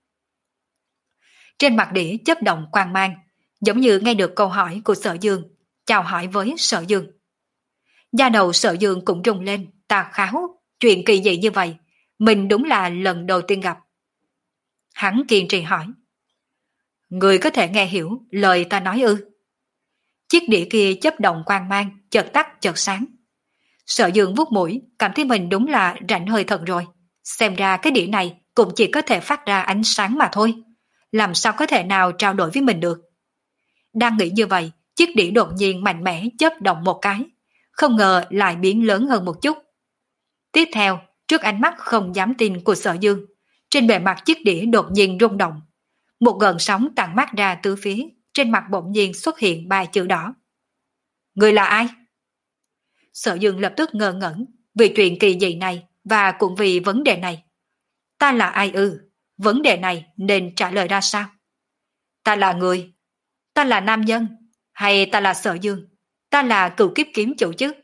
Trên mặt đĩa chớp động quang mang, giống như nghe được câu hỏi của Sở Dương, chào hỏi với Sở Dương. Da đầu Sở Dương cũng rung lên, tà kháo, chuyện kỳ dị như vậy, mình đúng là lần đầu tiên gặp. Hắn kiên trì hỏi. Người có thể nghe hiểu lời ta nói ư? Chiếc đĩa kia chớp động quang mang, chợt tắt chợt sáng. Sở Dương vuốt mũi, cảm thấy mình đúng là rảnh hơi thật rồi. Xem ra cái đĩa này cũng chỉ có thể phát ra ánh sáng mà thôi. Làm sao có thể nào trao đổi với mình được? Đang nghĩ như vậy, chiếc đĩa đột nhiên mạnh mẽ chớp động một cái. Không ngờ lại biến lớn hơn một chút. Tiếp theo, trước ánh mắt không dám tin của Sở Dương, trên bề mặt chiếc đĩa đột nhiên rung động. Một gợn sóng tản mát ra tứ phía, trên mặt bỗng nhiên xuất hiện ba chữ đỏ. Người là ai? Sở Dương lập tức ngơ ngẩn vì chuyện kỳ dị này và cũng vì vấn đề này. Ta là ai ư? Vấn đề này nên trả lời ra sao? Ta là người? Ta là nam nhân? Hay ta là Sở Dương? Ta là Cửu Kiếp Kiếm chủ chứ?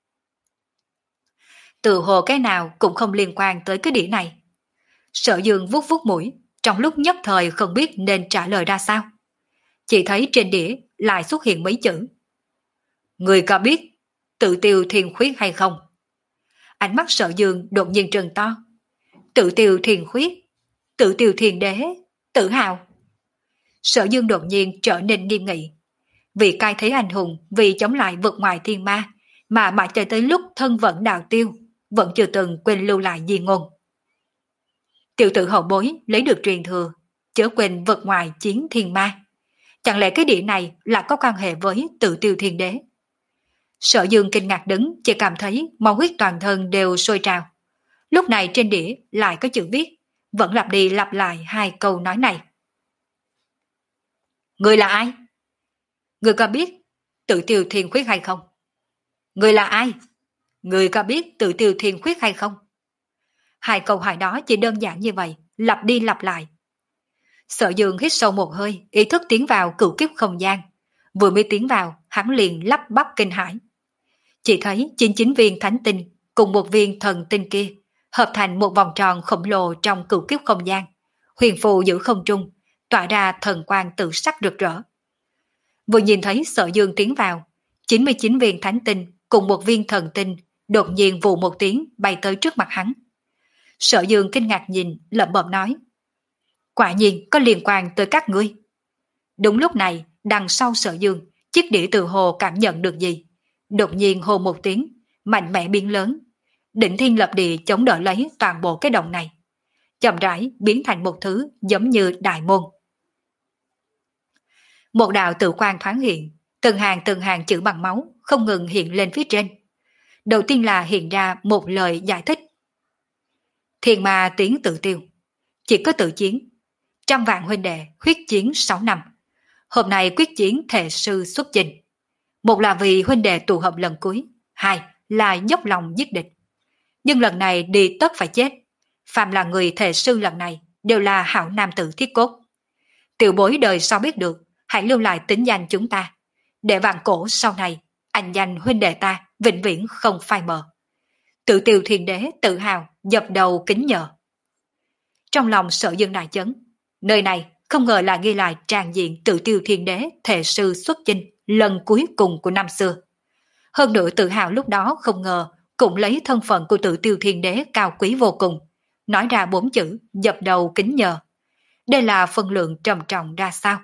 Từ hồ cái nào cũng không liên quan tới cái đĩa này. Sở Dương vuốt vuốt mũi, trong lúc nhất thời không biết nên trả lời ra sao. Chỉ thấy trên đĩa lại xuất hiện mấy chữ. Người có biết Tự Tiêu Thiên Khuyết hay không? Ánh mắt Sở Dương đột nhiên trừng to. Tự Tiêu Thiên Khuyết, Tự Tiêu Thiên Đế, tự hào. Sở Dương đột nhiên trở nên nghiêm nghị. Vì cai thấy anh hùng, vì chống lại vực ngoài thiên ma, mà mãi cho tới lúc thân vận đạo tiêu, vẫn chưa từng quên lưu lại di ngôn. Tiểu tử hậu bối lấy được truyền thừa, chớ quên vực ngoài chiến thiên ma. Chẳng lẽ cái đĩa này là có quan hệ với Tự Tiêu Thiên Đế? Sở Dương kinh ngạc đứng, chỉ cảm thấy máu huyết toàn thân đều sôi trào. Lúc này trên đĩa lại có chữ viết, vẫn lặp đi lặp lại hai câu nói này. Người là ai? Người có biết Tự Tiêu Thiên Khuyết hay không? Người là ai? Người có biết Tự Tiêu Thiên Khuyết hay không? Hai câu hỏi đó chỉ đơn giản như vậy, lặp đi lặp lại. Sở Dương hít sâu một hơi, ý thức tiến vào cửu kiếp không gian. Vừa mới tiến vào, hắn liền lắp bắp kinh hãi. Chỉ thấy chín chín viên thánh tinh cùng một viên thần tinh kia hợp thành một vòng tròn khổng lồ trong cửu kiếp không gian, huyền phù giữa không trung, tỏa ra thần quang tự sắc rực rỡ. Vừa nhìn thấy Sở Dương tiến vào, chín mươi chín viên thánh tinh cùng một viên thần tinh đột nhiên vù một tiếng bay tới trước mặt hắn. Sở Dương kinh ngạc nhìn, lẩm bẩm nói. Quả nhiên có liên quan tới các ngươi. Đúng lúc này, đằng sau Sở Dương, chiếc đĩa từ hồ cảm nhận được gì, Đột nhiên hô một tiếng, mạnh mẽ biến lớn. Định thiên lập địa chống đỡ lấy toàn bộ cái động này. Chậm rãi biến thành một thứ giống như đại môn. Một đạo tự quan thoáng hiện, từng hàng từng hàng chữ bằng máu không ngừng hiện lên phía trên. Đầu tiên là hiện ra một lời giải thích. Thiên ma tiếng tự tiêu, chỉ có tự chiến. Trăm vạn huynh đệ huyết chiến sáu năm. Hôm nay quyết chiến thệ sư xuất trình. Một là vì huynh đệ tụ hợp lần cuối, hai là dốc lòng giết địch. Nhưng lần này đi tất phải chết. Phàm là người thệ sư lần này đều là hảo nam tử thiết cốt. Tiểu bối đời sau biết được, hãy lưu lại tính danh chúng ta. Để vạn cổ sau này, anh danh huynh đệ ta vĩnh viễn không phai mờ. Tự tiêu thiên đế tự hào, dập đầu kính nhờ. Trong lòng Sở Dương đại chấn, nơi này không ngờ là ghi lại tràn diện tự tiêu thiên đế thệ sư xuất chinh lần cuối cùng của năm xưa. Hơn nữa tự hào lúc đó không ngờ cũng lấy thân phận của tự tiêu thiên đế cao quý vô cùng, nói ra bốn chữ dập đầu kính nhờ. Đây là phân lượng trầm trọng ra sao?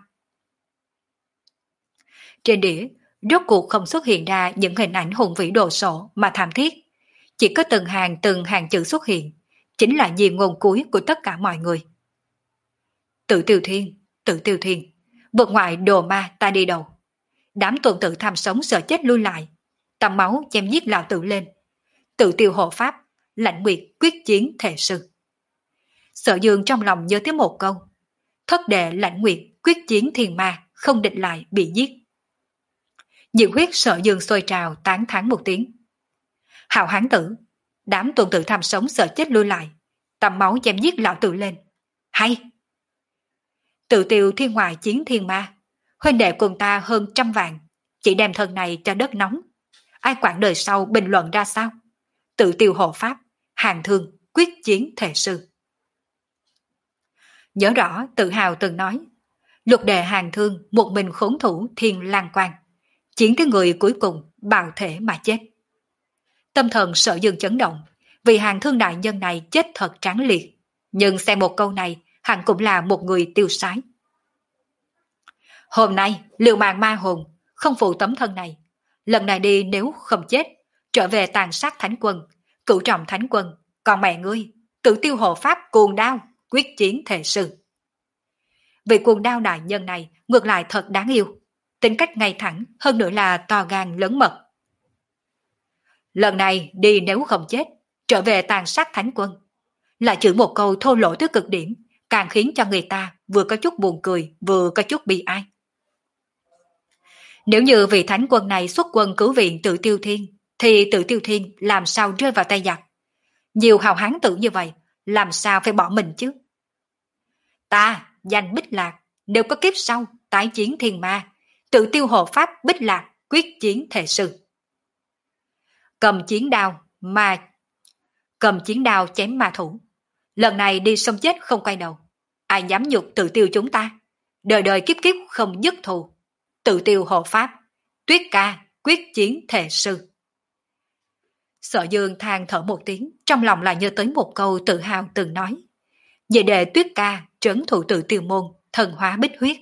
Trên đĩa, rốt cuộc không xuất hiện ra những hình ảnh hùng vĩ đồ sộ mà thảm thiết. Chỉ có từng hàng từng hàng chữ xuất hiện, chính là diêm ngôn cuối của tất cả mọi người. Tự tiêu thiên, tự tiêu thiên, vượt ngoại đồ ma ta đi đầu. Đám tuần tự tham sống sợ chết lui lại, tầm máu chém giết lão tử lên. Tự tiêu hộ pháp, lãnh nguyệt quyết chiến thể sư. Sở Dương trong lòng nhớ tới một câu. Thất đệ lãnh nguyệt quyết chiến thiên ma, không địch lại bị giết. Nhiệt huyết Sở Dương sôi trào tán thán một tiếng. Hào hán tử, đám tuần tự tham sống sợ chết lui lại, tầm máu chém giết lão tử lên. Hay! Tự tiêu thiên ngoại chiến thiên ma, huynh đệ cùng ta hơn trăm vạn, chỉ đem thân này cho đất nóng. Ai quản đời sau bình luận ra sao? Tự tiêu hộ pháp, hàng thương, quyết chiến thể sư. Nhớ rõ tự hào từng nói, lục đệ hàng thương một mình khốn thủ thiên lang quan, chiến tới người cuối cùng bạo thể mà chết. Tâm thần Sở Dương chấn động, vì hàng thương đại nhân này chết thật tráng liệt, nhưng xem một câu này hẳn cũng là một người tiêu sái. Hôm nay liều mạng ma hồn không phụ tấm thân này, lần này đi nếu không chết, trở về tàn sát thánh quân, cửu trọng thánh quân, còn mẹ ngươi, tự tiêu hộ pháp cuồng đao, quyết chiến thể sư. Vị cuồng đao đại nhân này ngược lại thật đáng yêu, tính cách ngay thẳng, hơn nữa là to gan lớn mật. Lần này đi nếu không chết, trở về tàn sát thánh quân, lại chửi một câu thô lỗ tới cực điểm, càng khiến cho người ta vừa có chút buồn cười, vừa có chút bi ai. Nếu như vị thánh quân này xuất quân cứu viện Tự Tiêu Thiên, thì Tự Tiêu Thiên làm sao rơi vào tay giặc? Nhiều hào hán tử như vậy, làm sao phải bỏ mình chứ? Ta, danh Bích Lạc, nếu có kiếp sau, tái chiến thiên ma, Tự Tiêu hộ pháp Bích Lạc, quyết chiến thể sư. Cầm chiến đao, mà... Cầm chiến đao chém ma thủ. Lần này đi sông chết không quay đầu. Ai dám nhục Tự Tiêu chúng ta? Đời đời kiếp kiếp không dứt thù. Tự Tiêu hộ pháp, tuyết ca, quyết chiến thể sư. Sở Dương than thở một tiếng, trong lòng lại nhớ tới một câu tự hào từng nói. Về đệ tuyết ca, trấn thủ Tự Tiêu môn, thần hóa bích huyết.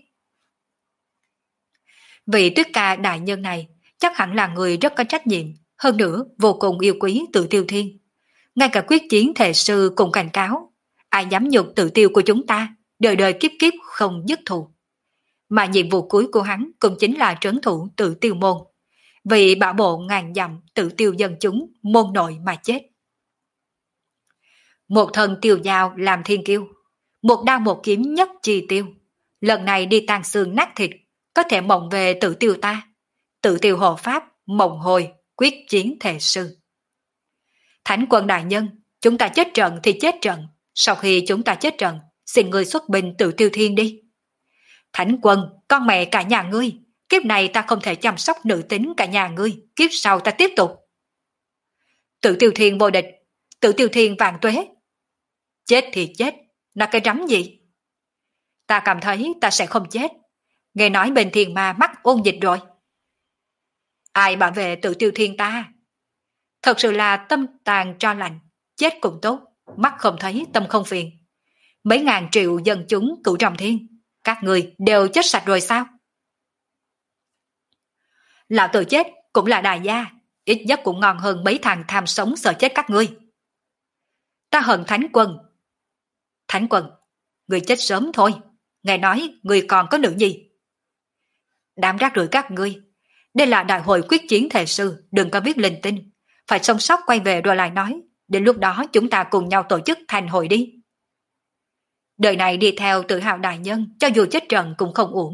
Vị tuyết ca đại nhân này chắc hẳn là người rất có trách nhiệm, hơn nữa vô cùng yêu quý Tự Tiêu Thiên. Ngay cả quyết chiến thể sư cùng cảnh cáo, ai dám nhục Tự Tiêu của chúng ta, đời đời kiếp kiếp không dứt thù. Mà nhiệm vụ cuối của hắn cũng chính là trấn thủ Tự Tiêu môn, vì bảo bộ ngàn dặm Tự Tiêu dân chúng môn nội mà chết. Một thần tiêu dao làm thiên kiêu, một đao một kiếm nhất chi tiêu. Lần này đi tan xương nát thịt, có thể mộng về Tự Tiêu ta. Tự Tiêu hộ pháp, mộng hồi, quyết chiến thể sư. Thánh quân đại nhân, chúng ta chết trận thì chết trận. Sau khi chúng ta chết trận, xin ngươi xuất binh Tự Tiêu Thiên đi. Thánh quân, con mẹ cả nhà ngươi, kiếp này ta không thể chăm sóc nữ tính cả nhà ngươi, kiếp sau ta tiếp tục. Tự Tiêu Thiên vô địch, Tự Tiêu Thiên vạn tuế. Chết thì chết, là cái rắm gì? Ta cảm thấy ta sẽ không chết. Nghe nói bên thiên ma mắc ôn dịch rồi. Ai bảo vệ Tự Tiêu Thiên ta? Thật sự là tâm tàn cho lành, chết cũng tốt, mắt không thấy tâm không phiền. Mấy ngàn triệu dân chúng cửu trọng thiên, các người đều chết sạch rồi sao? Lão tử chết, cũng là đại gia, ít nhất cũng ngon hơn mấy thằng tham sống sợ chết các ngươi. Ta hận Thánh Quân. Thánh Quân, ngươi chết sớm thôi, nghe nói ngươi còn có nữ nhi. Đám rác rưởi các ngươi, đây là đại hội quyết chiến thể sư, đừng có viết linh tinh, phải sống sót quay về rồi lại nói, đến lúc đó chúng ta cùng nhau tổ chức thành hội đi. Đời này đi theo tự hào đại nhân, cho dù chết trận cũng không uổng.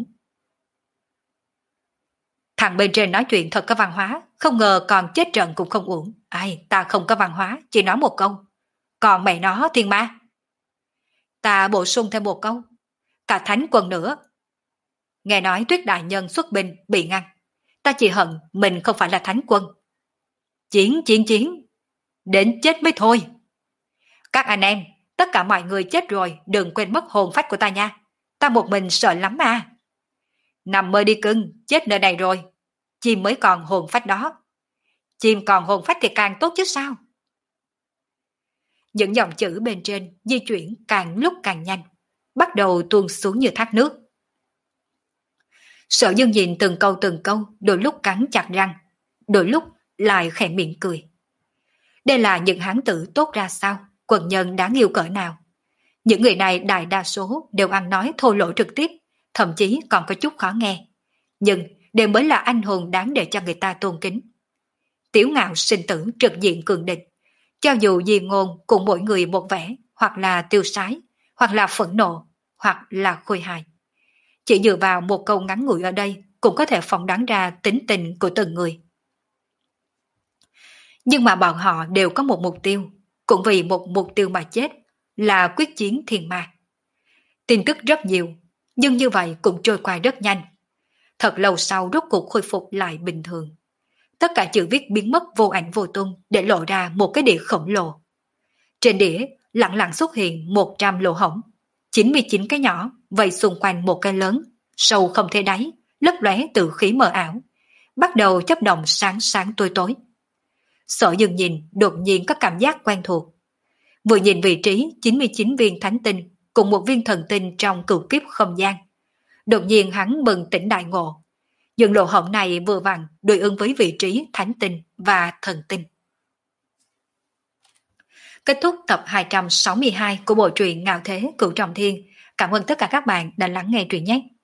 Thằng bên trên nói chuyện thật có văn hóa, không ngờ còn chết trận cũng không uổng. Ai, ta không có văn hóa, chỉ nói một câu. Còn mẹ nó thiên ma. Ta bổ sung thêm một câu. Cả Thánh Quân nữa. Nghe nói Tuyết đại nhân xuất binh bị ngăn. Ta chỉ hận mình không phải là Thánh Quân. Chiến chiến chiến. Đến chết mới thôi. Các anh em, tất cả mọi người chết rồi, đừng quên mất hồn phách của ta nha. Ta một mình sợ lắm à. Nằm mơ đi cưng, chết nơi này rồi. Chim mới còn hồn phách đó. Chim còn hồn phách thì càng tốt chứ sao. Những dòng chữ bên trên di chuyển càng lúc càng nhanh, bắt đầu tuôn xuống như thác nước. Sở Dương nhìn từng câu từng câu, đôi lúc cắn chặt răng, đôi lúc lại khẽ miệng cười. Đây là những hán tử tốt ra sao, quần nhân đáng yêu cỡ nào. Những người này đại đa số đều ăn nói thô lỗ trực tiếp, thậm chí còn có chút khó nghe. Nhưng đều mới là anh hùng đáng để cho người ta tôn kính. Tiểu ngạo sinh tử trực diện cường địch. Cho dù di ngôn cùng mỗi người một vẻ, hoặc là tiêu sái, hoặc là phẫn nộ, hoặc là khôi hài. Chỉ dựa vào một câu ngắn ngủi ở đây cũng có thể phỏng đoán ra tính tình của từng người. Nhưng mà bọn họ đều có một mục tiêu, cũng vì một mục tiêu mà chết, là quyết chiến thiên ma. Tin tức rất nhiều, nhưng như vậy cũng trôi qua rất nhanh. Thật lâu sau rốt cuộc khôi phục lại bình thường. Tất cả chữ viết biến mất vô ảnh vô tung để lộ ra một cái đĩa khổng lồ. Trên đĩa lặng lặng xuất hiện một trăm lỗ hổng, chín mươi chín cái nhỏ vây xung quanh một cái lớn, sâu không thể đáy, lấp lóe từ khí mờ ảo, bắt đầu chấp động sáng sáng tối tối. Sở Dương nhìn đột nhiên có cảm giác quen thuộc. Vừa nhìn vị trí chín mươi chín viên thánh tinh cùng một viên thần tinh trong cửu kiếp không gian. Đột nhiên hắn bừng tỉnh đại ngộ. Những lỗ hổng này vừa vặn đối ứng với vị trí thánh tinh và thần tinh. Kết thúc tập hai trăm sáu mươi hai của bộ truyện Ngạo Thế Cửu Trọng Thiên. Cảm ơn tất cả các bạn đã lắng nghe truyện nhé.